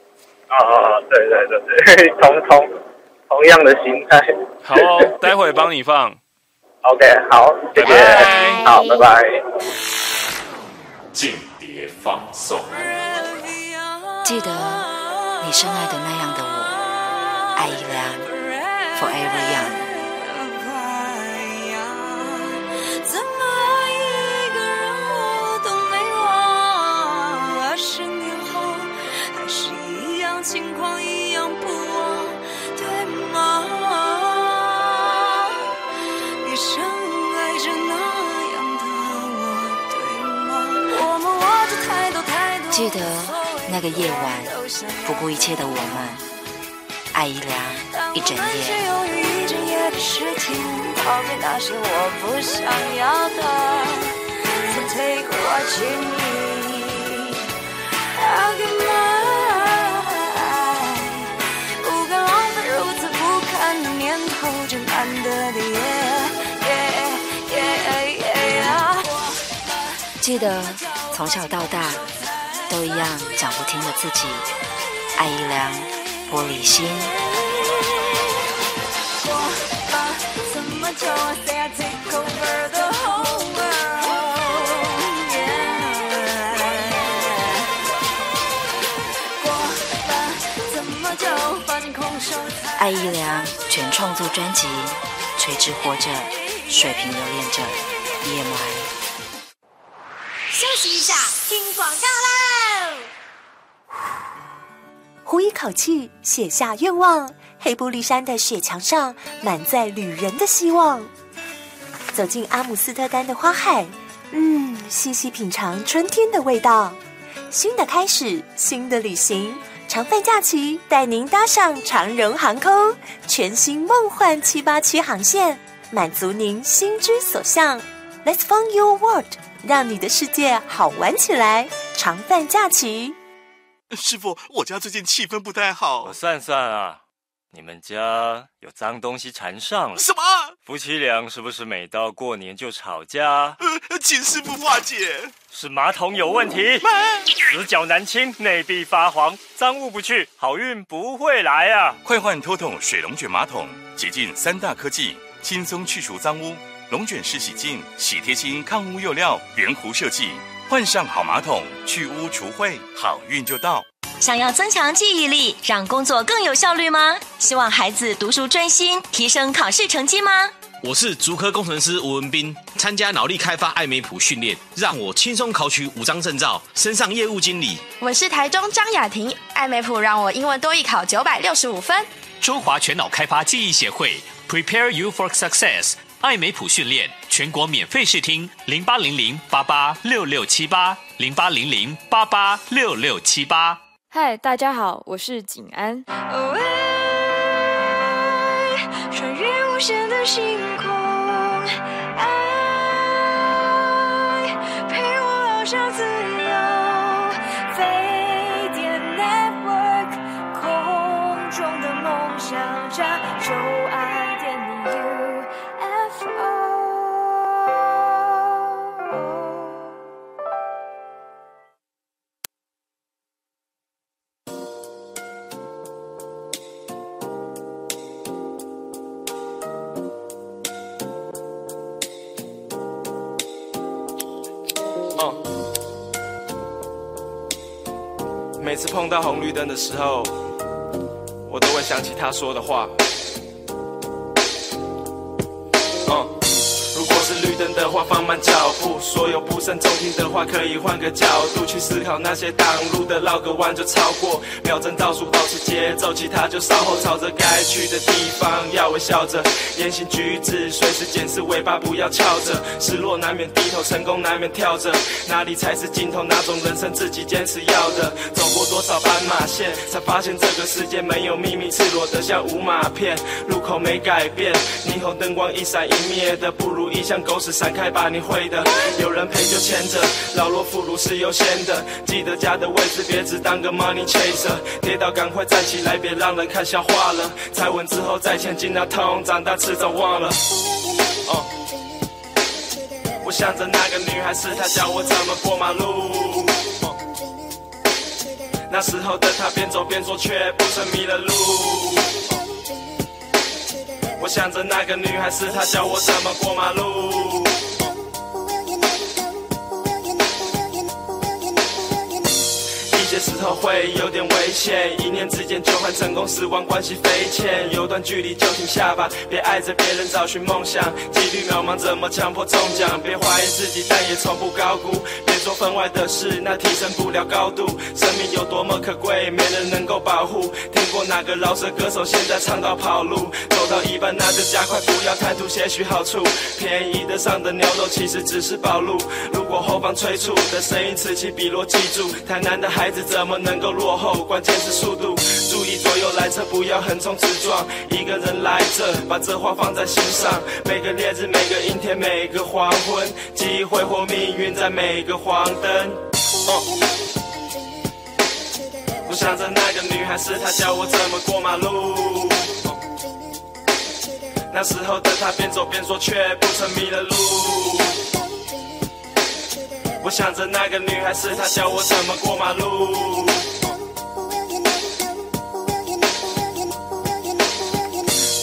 对，同样的心态。 好待会帮你放。 OK， 好，谢谢。好，拜拜。 间谍放送。 记得你深爱的那样的我，爱一良 ，Forever Young。 怎么一个人我都没忘，20年后还是一样情况，一样不忘，对吗？你深爱着那样的我，对吗？我们握着太多。 记得那个夜晚，不顾一切的我们，爱一良一整夜。 是用一整夜的时间，逃避那些我不想要的。So take what you need, I'll give my life。不敢浪费如此不堪的年头，这难得的夜。 记得从小到大。都一样讲不听的自己，爱一良玻璃心。怎么叫我 say I take over the whole world， yeah。过吧， 艾怡良全创作专辑《垂直活着，水平留恋着》EMI。 休息一下，听广告喽！ 呼一口气，写下愿望。黑布利山的雪墙上满载旅人的希望。走进阿姆斯特丹的花海，细细品尝春天的味道。新的开始，新的旅行，长饭假期带您搭上长荣航空全新梦幻787航线，满足您心之所向。Let's fun your world， 让你的世界好玩起来。长饭假期。 师傅，我家最近气氛不太好。 我算算啊，你们家有脏东西缠上了。 什么？ 夫妻俩是不是每到过年就吵架？ 请师傅化解。 是马桶有问题，死角难清，内壁发黄，脏污不去，好运不会来啊！ 快换TOTO水龙卷马桶，洁净3大科技，轻松去除脏污。龙卷式洗净，洗贴心抗污釉料，圆弧设计。换上好马桶，去污除秽，好运就到。 想要增强记忆力，让工作更有效率吗？希望孩子读书专心，提升考试成绩吗？ 我是竹科工程师吴文斌，参加脑力开发艾美普训练，让我轻松考取5张证照，升上业务经理。 我是台中张雅婷，艾美普让我英文多益考965分。 中华全脑开发记忆协会 Prepare You for Success， 艾美普训练全国免费试听，0800886678 0800886678。 嗨，大家好，我是景安。 穿越无限的星空，爱陪我翱翔自由，飞碟 Network， 空中的梦想家，就爱点你 UFO。 每次碰到红绿灯的时候，我都会想起他说的话。如果是绿灯的话，放慢脚步，所有不慎中停的话，可以换个角度去思考那些挡路的，绕个弯就超过，秒针倒数保持节奏，其他就稍后朝着该去的地方，要微笑着，言行举止随时检视，尾巴不要翘着，失落难免低头，成功难免跳着，哪里才是尽头，哪种人生自己坚持要的，走过多少斑马线，才发现这个世界没有秘密，赤裸的像五马片，路口没改变，霓虹灯光一闪一灭的，不如一向狗屎闪开吧，你会的，有人陪就牵着，老弱妇孺是优先的，记得家的位置，别只当个 money chaser， 跌倒赶快站起来，别让人看笑话了，踩稳之后再前进，那痛长大迟早忘了。我想着那个女孩是她教我怎么过马路，那时候的她边走边说，却不曾迷了路。我想着那个女孩是她教我怎么过马路。一些时候会有点危险，一念之间就和成功死亡关系匪浅，有段距离就停下吧，别爱着别人找寻梦想，几率渺茫怎么强迫中奖，别怀疑自己但也从不高估，别做分外的事，那提升不了高度，生命有多么可贵，没人能够保护，听过哪个饶舌歌手现在唱到跑路，走到一半那就加快，不要贪图些许好处，便宜的上的牛肉其实只是暴露，如果后方催促的声音此起彼落，记住台南的孩子怎么能够落后，关键是速度，注意左右来车，不要横冲直撞，一个人来着，把这话放在心上，每个烈日，每个阴天，每个黄昏，机会或命运在每个黄灯。我想着那个女孩是她教我怎么过马路，那时候的她边走边说，却不曾迷了路。我想着那个女孩是她教我怎么过马路。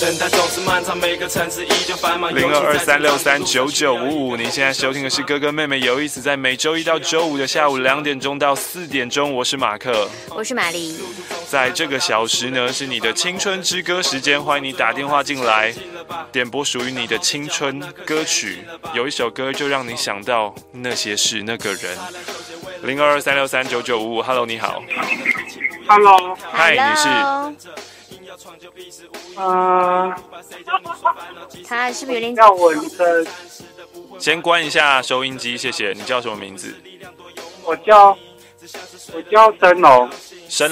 等待总是漫长，每个城市依旧繁忙。 0223639955，你现在收听的是哥哥妹妹有意思，在每周一到周五的下午2点钟到4点钟，我是马克， 我是玛丽。 在这个小时呢，是你的青春之歌时间，欢迎你打电话进来，点播属于你的青春歌曲。有一首歌就让你想到那些事那个人。0223639955 ，Hello， 你好。 Hello， 嗨，你是？ 他是不是有点叫文森？ 先关一下收音机，谢谢。你叫什么名字？ 我叫申龙。 申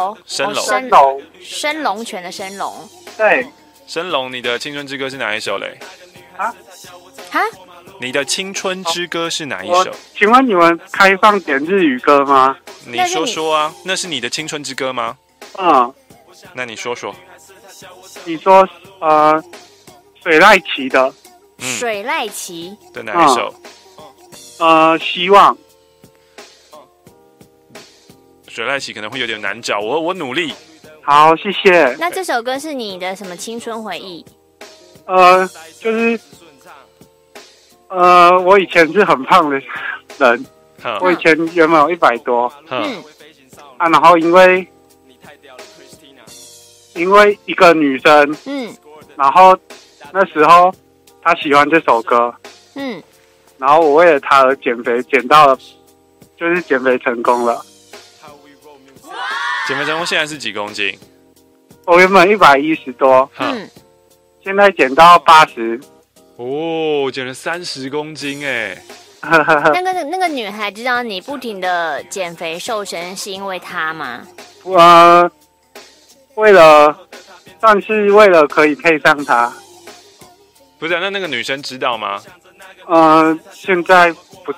龙泉的申龙。 对。 申龙，你的青春之歌是哪一首嘞？ 哈？ 你的青春之歌是哪一首？ 请问你们开放点日语歌吗？ 你说说啊，那是你的青春之歌吗？那你说说。 你说水濑奇的。 水濑奇的哪一首？ 希望。 水濑奇可能会有点难找，我努力。 好，谢谢。 那这首歌是你的什么青春回忆？ 就是我以前是很胖的人，我以前原本有100多，然后因为一个女生，然后那时候她喜欢这首歌，然后我为了她而减肥，就是减肥成功了。 减肥成功现在是几公斤？ 我原本110多，现在减到80。 哦，减了30公斤哎！ 那个女孩知道你不停的减肥瘦身是因为她吗？ 算是为了可以配上她。 不是，那个女生知道吗？ 现在不，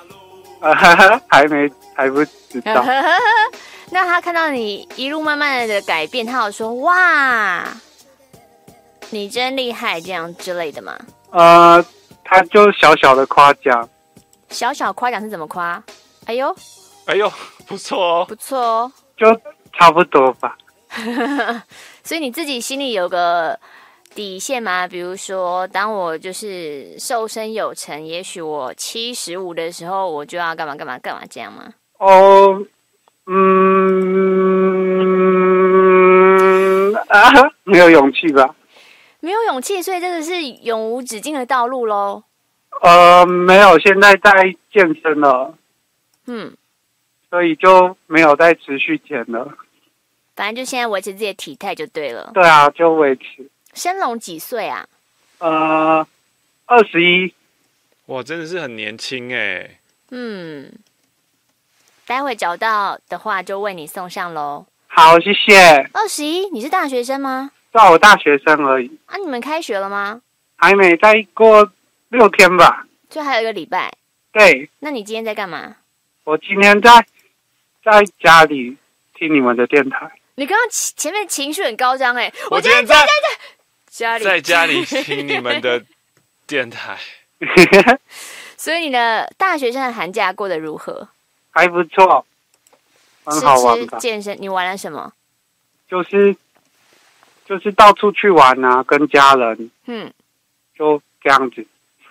还不知道。 那她看到你一路慢慢的改变，她有说哇，你真厉害这样之类的吗？ 他就小小的夸奖。 小小夸奖是怎么夸？哎呦， 不错哦， 不错哦， 就差不多吧。 所以你自己心里有个底线吗？比如说，当我就是瘦身有成，也许我75的时候，我就要干嘛干嘛干嘛这样吗？ 没有勇气吧。 没有勇气，所以这个是永无止境的道路咯。 没有，现在在健身了。所以就没有再持续减了。 反正就现在维持自己的体态就对了。 对啊，就维持。 申龙几岁啊 ？21。 哇，真的是很年轻哎。 待会找到的话就为你送上咯。 好，谢谢。 21，你是大学生吗？ 对啊，我大学生而已。 你们开学了吗？ 还没，再过6天吧。 就还有1个礼拜。 对。 那你今天在干嘛？ 我今天在家里听你们的电台。 你刚刚前面情绪很高涨哎。 我今天在家里听你们的电台。 所以你的大学生的寒假过得如何？ 还不错，很好玩的。 吃健身，你玩了什么？ 就是到处去玩啊，跟家人，就这样子。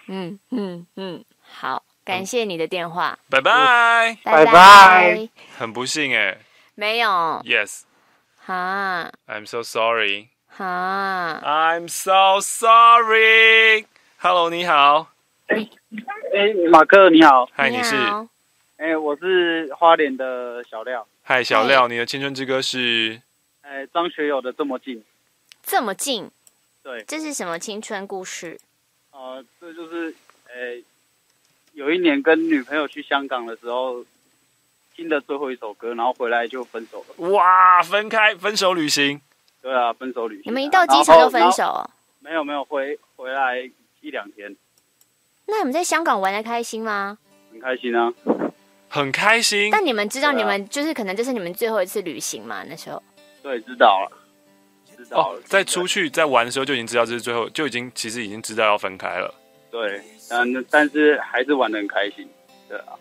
好，感谢你的电话， 拜拜， 拜拜。 很不幸哎， 没有 ，Yes， 哈 ，I'm so sorry， 哈 ，I'm so sorry，Hello， 你好， 马克你好， 嗨，你是， 我是花莲的小廖， 嗨，小廖，你的青春之歌是， 张学友的这么近。 这么近， 对， 这是什么青春故事？ 这就是有一年跟女朋友去香港的时候听的最后一首歌，然后回来就分手了。 哇，分手旅行。 对啊，分手旅行。 你们一到机场就分手？ 没有，回来1-2天。 那你们在香港玩得开心吗？ 很开心啊， 很开心。 但你们知道你们就是可能这是你们最后一次旅行吗？那时候？ 对，知道了。 在出去在玩的时候就已经知道这是最后，其实已经知道要分开了。 对，但是还是玩得很开心，对啊。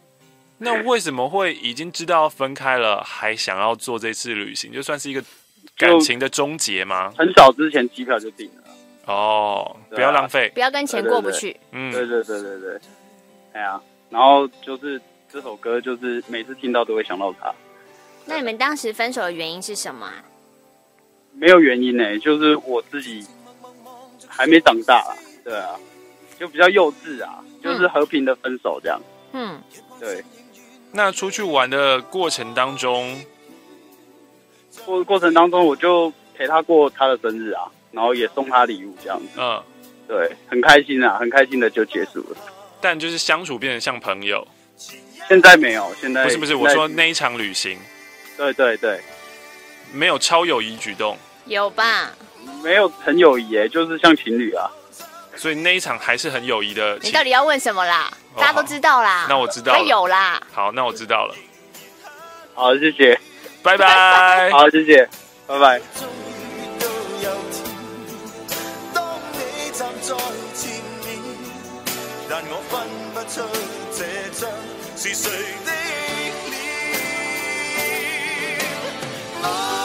那为什么会已经知道要分开了，还想要做这次旅行？就算是一个感情的终结吗？ 很早之前机票就订了。 哦，不要浪费， 不要跟钱过不去。 对，哎呀，然后就是这首歌，就是每次听到都会想到他。 那你们当时分手的原因是什么啊？ 没有原因呢，就是我自己还没长大啦，对啊，就比较幼稚啊，就是和平的分手这样。对。 那出去玩的过程当中， 我就陪他过他的生日啊，然后也送他礼物这样子。对，很开心啊，很开心的就结束了。 但就是相处变成像朋友。 现在没有，现在不是，我说那一场旅行。 对， 没有超友谊举动。 有吧？ 没有很友谊耶，就是像情侣啊。 所以那一场还是很友谊的。 你到底要问什么啦？大家都知道啦。 那我知道了。 有啦。 好，那我知道了。 好，谢谢。 拜拜。 好，谢谢。拜拜。 但我分不出這張是誰的臉，我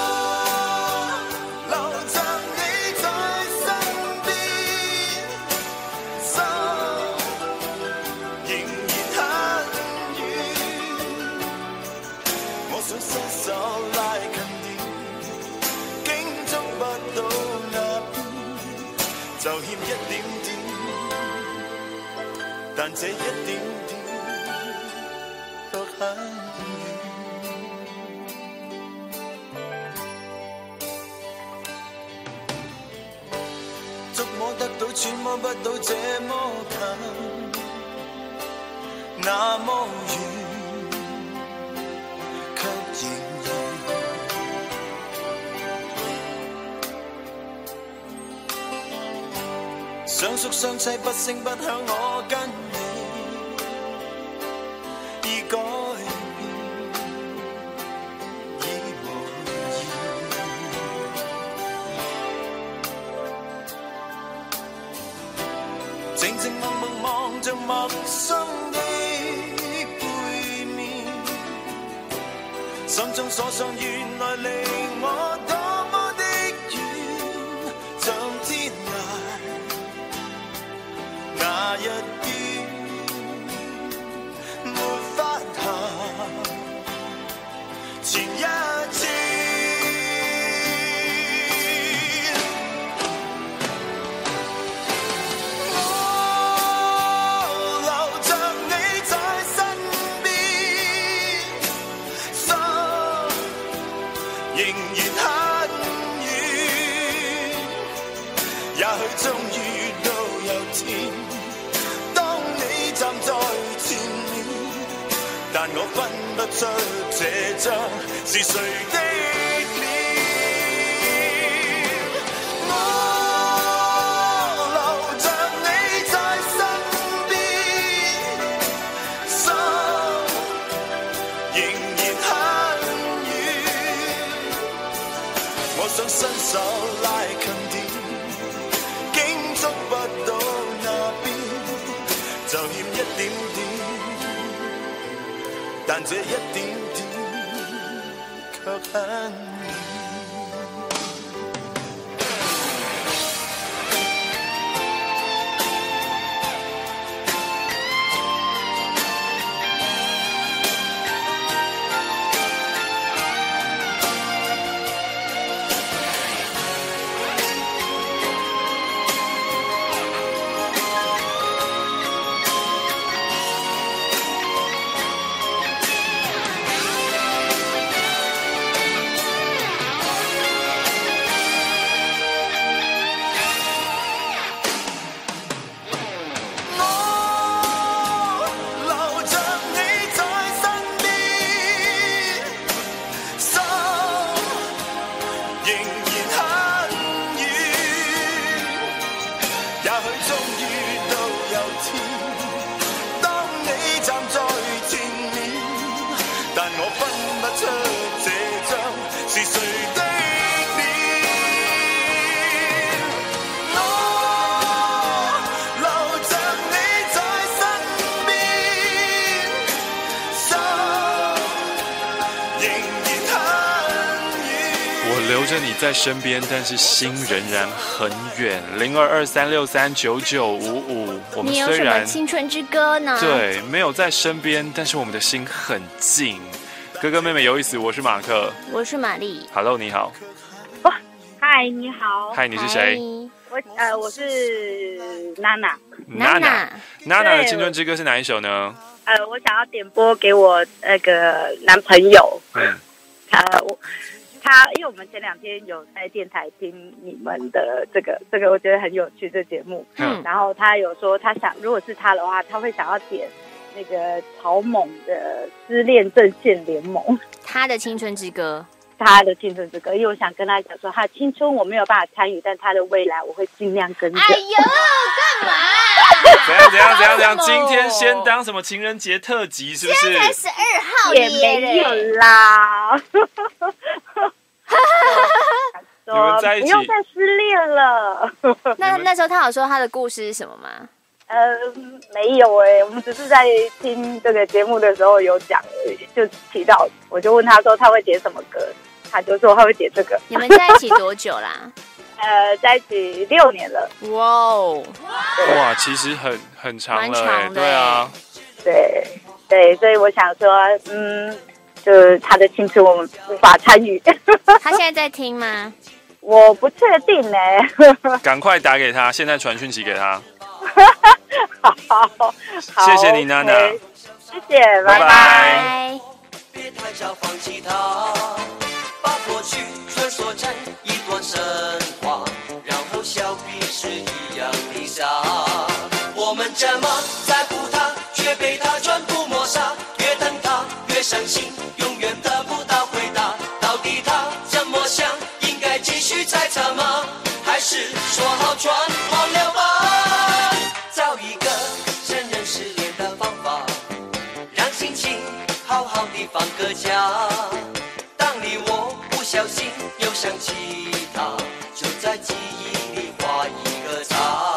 留着你在身邊，心仍然很遠，我想伸手拉近點，竟觸不到那邊，就欠一點點。但這一點點卻很遠，觸摸得到，揣摩不到這麼近，那麼遠，卻仍然相宿相棲，不聲不響，我跟已改變，已無言。靜靜默默望着陌生的背面，心中所想原來離我多麼的遠，像天涯那一邊。前一次，我留着你在身邊，心仍然很遠，也許終於都有天，當你站在前面，但我分不出這張是誰的臉，我留着你在身邊，心仍然很遠，我想伸手拉近點，竟觸不到那邊，就欠一點點。但這一點點卻很我留着你在身边，但是心仍然很远。0223639955，我们你有什么青春之歌呢？ 对，没有在身边，但是我们的心很近。哥哥妹妹有意思，我是马克， 我是玛丽。 Hello， 你好。 嗨，你好。 嗨，你是谁？ 我是娜娜。 娜的青春之歌是哪一首呢？ 我想要点播给我那个男朋友。他因为我们前2天有在电台听你们的这个我觉得很有趣的节目。然后他有说他想，如果是他的话，他会想要点那个草蜢的《失恋阵线联盟》。 他的青春之歌。 他的青春之歌，因为我想跟他讲说，他的青春我没有办法参与，但他的未来我会尽量跟着。 哎呦，干嘛？ 怎样？今天先当什么情人节特辑是不是？ 现在才12号也没有啦。 你们在一起不用再失恋了。 那时候他有说他的故事是什么吗？ 没有我们只是在听这个节目的时候有讲，就提到，我就问他说他会点什么歌，他就说他会点这个。 你们在一起多久啦？ 在一起6年了。 哇，其实很长了，对啊。 对，所以我想说，就是他的青春我们无法参与。 他现在在听吗？ 我不确定呢。 赶快打给他，现在传讯息给他。 好， 谢谢你，娜娜。 谢谢，拜拜。 别太早放弃它，把过去穿梭成一段神话，然后笑彼是一样的傻。我们这么在乎它，却被它全部抹杀。越等它越伤心，永远得不到回答。到底它怎么想？应该继续猜测吗？还是说好全忘了吧？找一个承认失恋的方法，让心情好好地放个假。当你我不小心又想起他，就在记忆里画一个叉。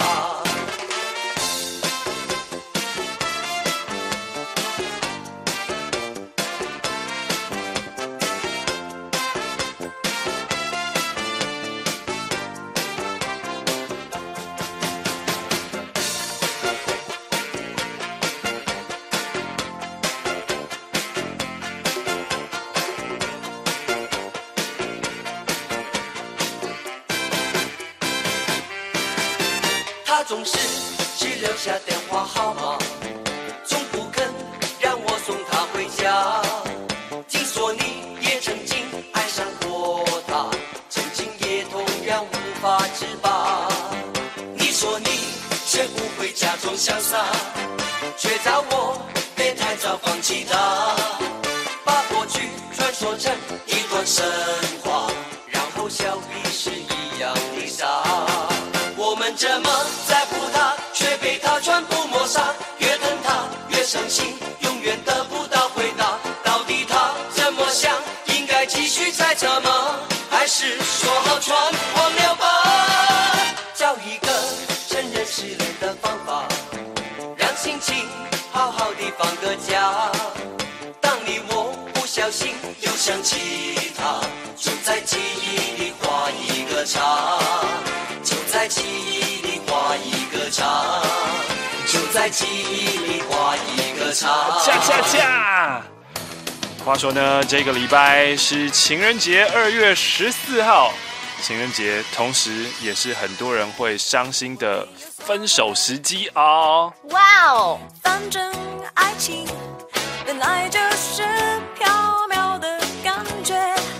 总是只留下电话号码，从不肯让我送她回家。听说你也曾经爱上过她，曾经也同样无法自拔。你说你学不会假装潇洒，却叫我别太早放弃她，把过去传说成一段神话，然后笑彼是一样的傻。我们这么在乎他，却被他全部抹杀。越等他越伤心，永远得不到回答。到底他怎么想？应该继续猜测吗？还是说好全忘了吧？找一个承认失恋的方法，让心情好好地放个假。当你我不小心又想起他，就在记忆里画一个叉。就在记忆里画一个叉，就在记忆里画一个叉。 恰。话说呢，这个礼拜是情人节，2月14号，情人节，同时也是很多人会伤心的分手时机哦。 哇哦！ 反正爱情本来就是缥缈的感觉，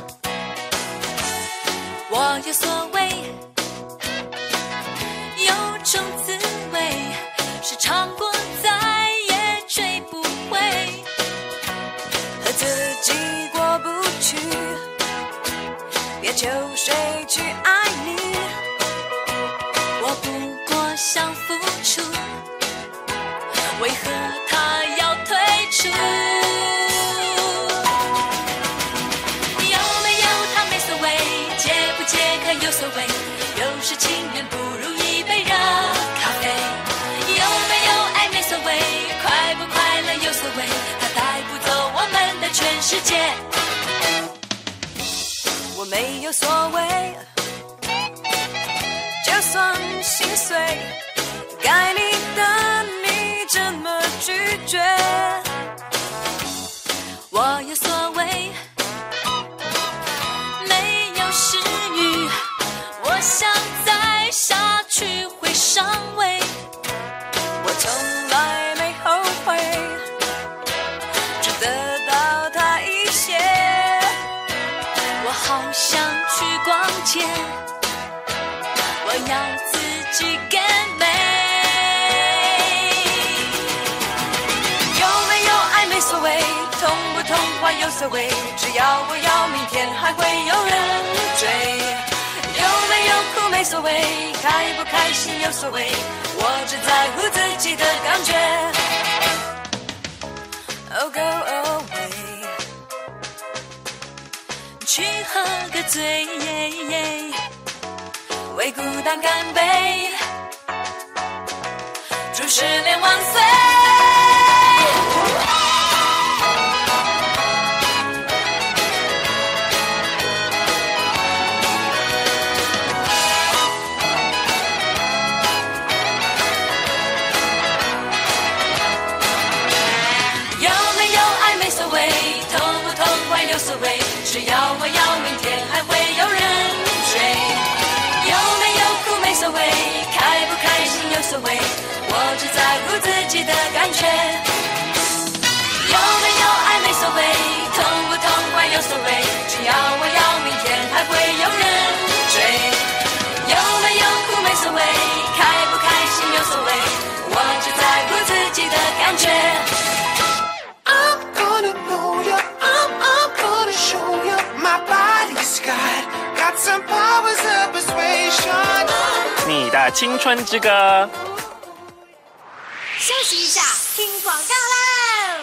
我有所谓。有种滋味是尝过再也追不回，和自己过不去，别求谁去爱你，我不过想付出，为何他要退出？有没有他没所谓，解不解渴有所谓，有时情人不如一杯热咖啡。有没有爱没所谓，快不快乐有所谓，他带不走我们的全世界。 我没有所谓，就算心碎，该你的你怎么拒绝？我有所谓，没有食欲，我想再下去会伤胃，我从来没后悔，只得到他一些。我好想去逛街，我要自己更美。有没有爱没所谓，痛不痛快有所谓，只要我要明天还会有人追。有没有苦没所谓，开不开心有所谓，我只在乎自己的感觉。Oh go away， 去喝个醉，为孤单干杯，祝失恋万岁。有所谓，只要我要明天还会有人追。有没有苦没所谓，开不开心有所谓，我只在乎自己的感觉。有没有爱没所谓，痛不痛快有所谓，只要我要明天还会有人追。有没有苦没所谓，开不开心有所谓，我只在乎自己的感觉。 你的青春之歌。 休息一下，听广告喽。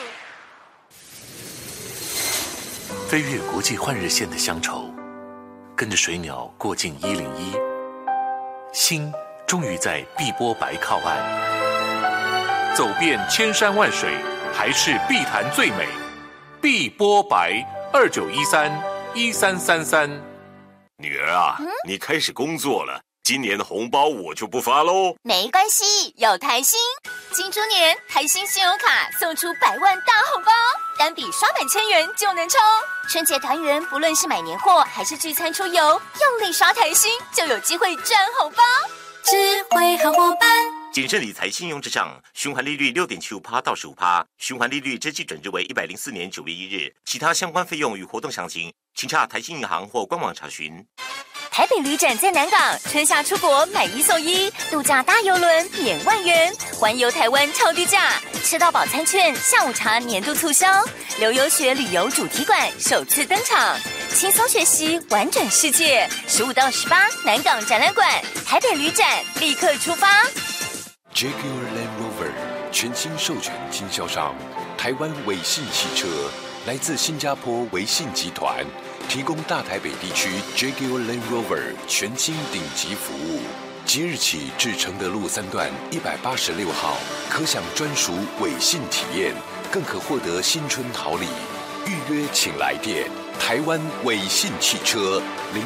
飞越国际换日线的乡愁，跟着水鸟过境101，心终于在碧波白靠岸。走遍千山万水，还是碧潭最美。碧波白29131333。 女儿啊，你开始工作了，今年的红包我就不发喽。 没关系，有台新，金猪年台新信用卡送出100万大红包，单笔刷满1000元就能抽。春节团圆，不论是买年货还是聚餐出游，用力刷台新就有机会赚红包。 智慧好伙伴， 谨慎理财，信用至上，循环利率6.75%到15%，循环利率至计准日为104年9月1日，其他相关费用与活动详情，请洽台新银行或官网查询。 台北旅展在南港，春夏出国买1送1，度假搭邮轮免1万元，环游台湾超低价，吃到饱餐券，下午茶年度促销，留游学旅游主题馆首次登场，轻松学习玩转世界。15到18南港展览馆，台北旅展立刻出发。 Jaguar Land Rover 全新授权经销商，台湾伟信汽车，来自新加坡伟信集团，提供大台北地区 Jaguar Land Rover 全新顶级服务。即日起至承德路3段186号，可享专属伟信体验，更可获得新春好礼。预约请来电台湾伟信汽车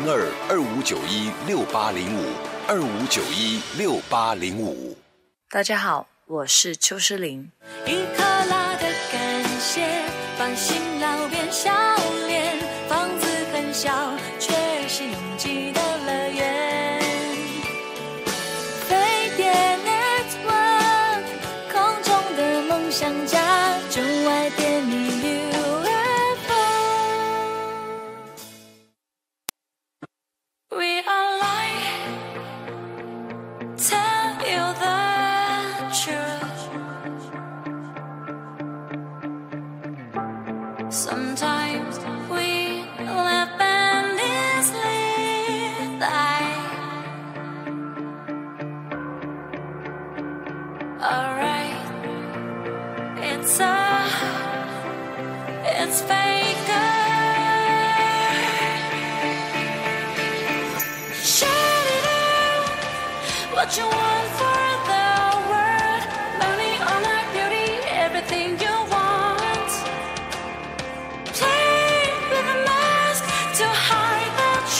02-2591-6805，2591-6805。 大家好，我是邱诗玲。 1克拉的感谢，把辛劳变笑脸，房子很小，却是拥挤的乐园。飞碟 Network， 空中的梦想家，中外电迷 UFO。We are live, tell you the Sometimes we laugh endlessly, alright, it's faker. Shout it out, what you want for the world, money, honor, beauty, everything you want. Play with a mask to hide the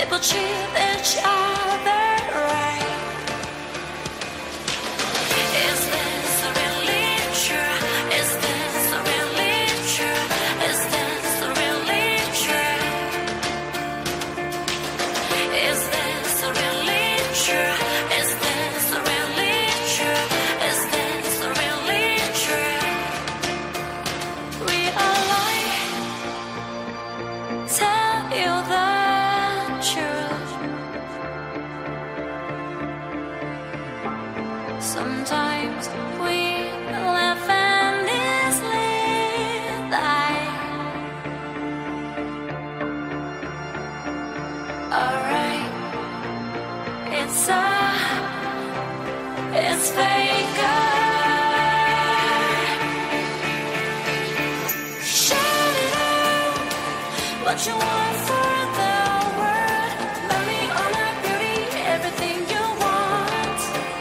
People treat each other right. Is this really true? Is this really true? Is this really true? Is this really true? Is this really true? Is this really true? We are lying. Tell you the truth. Sometimes we laugh and easily die. Alright, it's fake. Shout it out, what you want for the world. Money, honor, beauty, everything you want.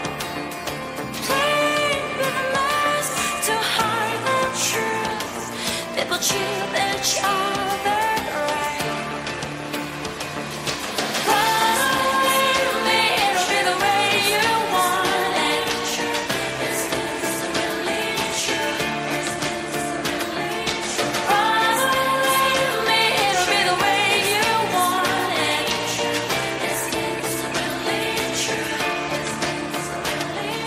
Play with the lies to hide the truth. People treat each other right. Believe me, it'll be the way you want it. Is this really true? Is this really true? Believe me, it'll be the way you want it. Is this really true? Is this really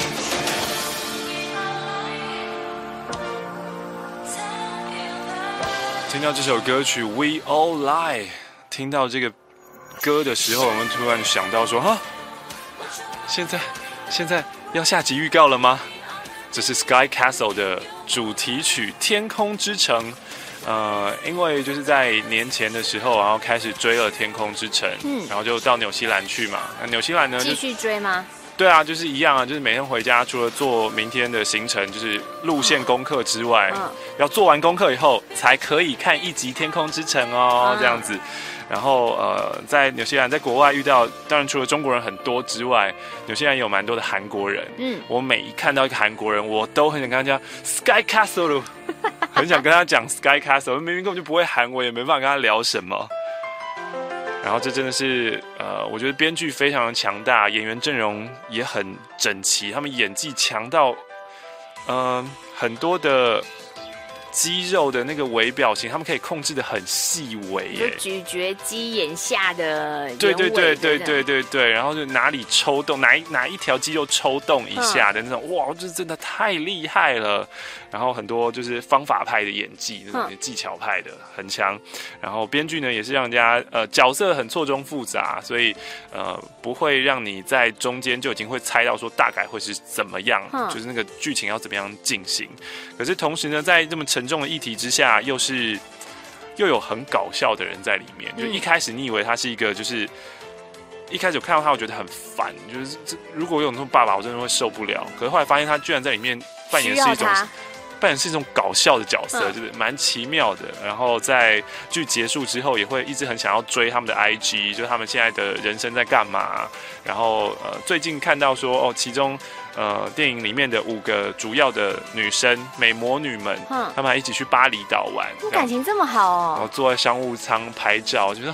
true? 听到这首歌曲《We All Lie》，听到这个歌的时候，我们突然想到说，哈，现在要下集预告了吗？这是 Sky Castle 的主题曲《天空之城》。因为就是在年前的时候，然后开始追了《天空之城》，然后就到纽西兰去嘛。那纽西兰呢， 继续追吗？ 对啊，就是一样啊，就是每天回家，除了做明天的行程，就是路线功课之外，要做完功课以后才可以看一集《天空之城》哦，这样子。然后在纽西兰，在国外遇到，当然除了中国人很多之外，纽西兰也有蛮多的韩国人。我每一看到一个韩国人，我都很想跟他讲 Sky Castle， 很想跟他讲 Sky Castle， 明明根本就不会韩文，也没办法跟他聊什么。然后这真的是我觉得编剧非常的强大，演员阵容也很整齐，他们演技强到很多的肌肉的那个微表情，他们可以控制的很细微耶， 就咀嚼肌眼下的眼尾， 对，然后就哪里抽动，哪一条肌肉抽动一下的那种，哇，这真的太厉害了。然后很多就是方法派的演技，那种技巧派的很强。然后编剧呢也是让人家角色很错综复杂，所以不会让你在中间就已经会猜到说大概会是怎么样，就是那个剧情要怎么样进行。可是同时呢，在这么沉重的议题之下，又有很搞笑的人在里面。就一开始你以为他是一个，就是一开始我看到他，我觉得很烦，就是如果有那种爸爸，我真的会受不了。可是后来发现他居然在里面扮演是一种搞笑的角色，就是蛮奇妙的。然后在剧结束之后，也会一直很想要追他们的 IG， 就是他们现在的人生在干嘛。然后最近看到说其中电影里面的5个主要的女生美魔女们，她们还一起去巴厘岛玩， 感情这么好哦。 然后坐在商务舱拍照，就是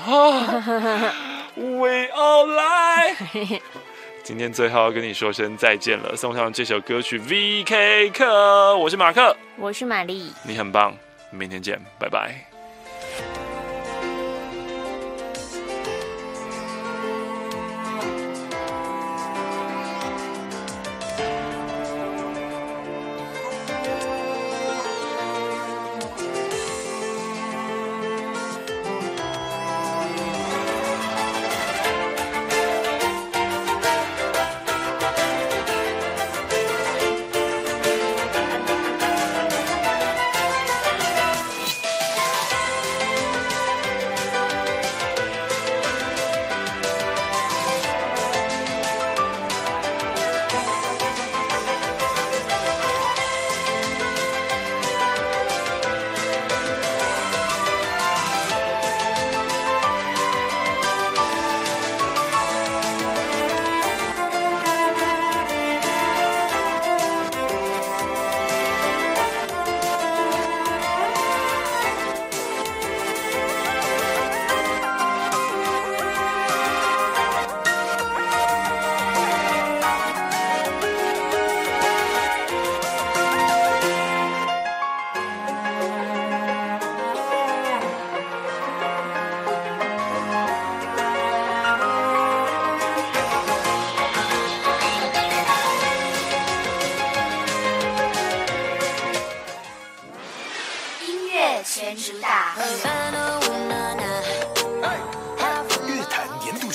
We all lie。今天最后要跟你说声再见了，送上这首歌曲 VK 课，我是马克， 我是玛丽， 你很棒，明天见，拜拜。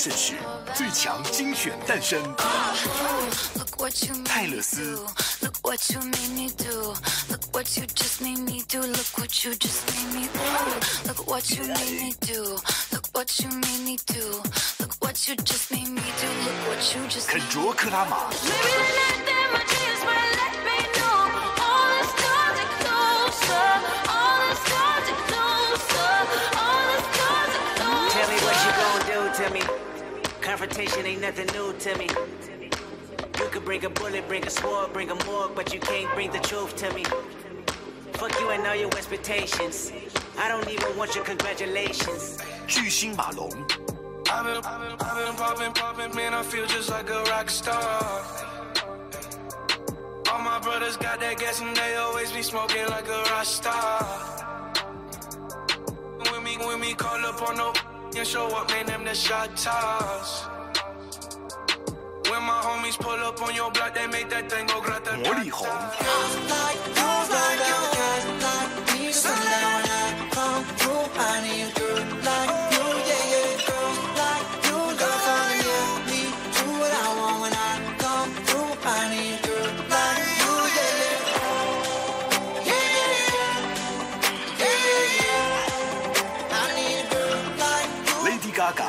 胜时，最强精选诞生。泰勒斯。肯卓克拉玛。 Confrontation ain't nothing new to me. You could bring a bullet, bring a sword, bring a morgue, but you can't bring the truth to me. Fuck you and all your expectations. I don't even want your congratulations. 巨星马龙。 I've been popping, man, I feel just like a rock star. All my brothers got that gas and they always be smoking like a rock star. When me call up on no and show up, man, them the shot toss. When my homies pull up on your block, they make that thing go grata. 魔力红。Lady Gaga。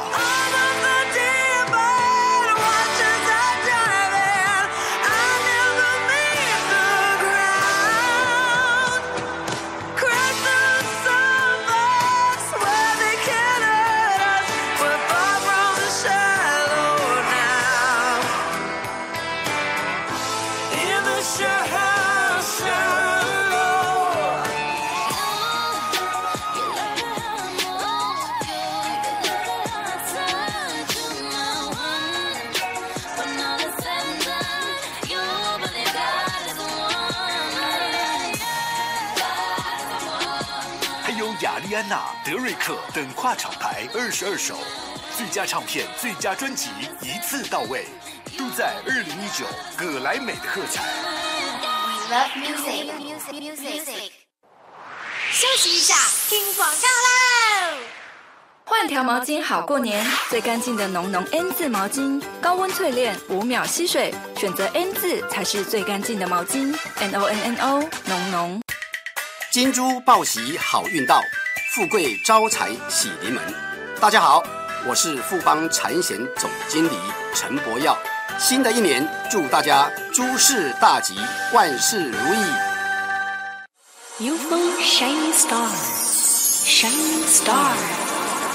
雅丽安娜、德瑞克等跨厂牌22首，最佳唱片、最佳专辑一次到位，都在2019葛莱美的喝彩。 Music。休息一下，听广告喽！ 换条毛巾好过年，最干净的浓浓 N 字毛巾，高温淬炼，5秒吸水，选择 N 字才是最干净的毛巾。NONNO 浓浓。 金猪报喜好运到，富贵招财喜临门。大家好，我是富邦产险总经理陈博耀。新的一年，祝大家诸事大吉，万事如意。 UFO Shining Star， Shining Star。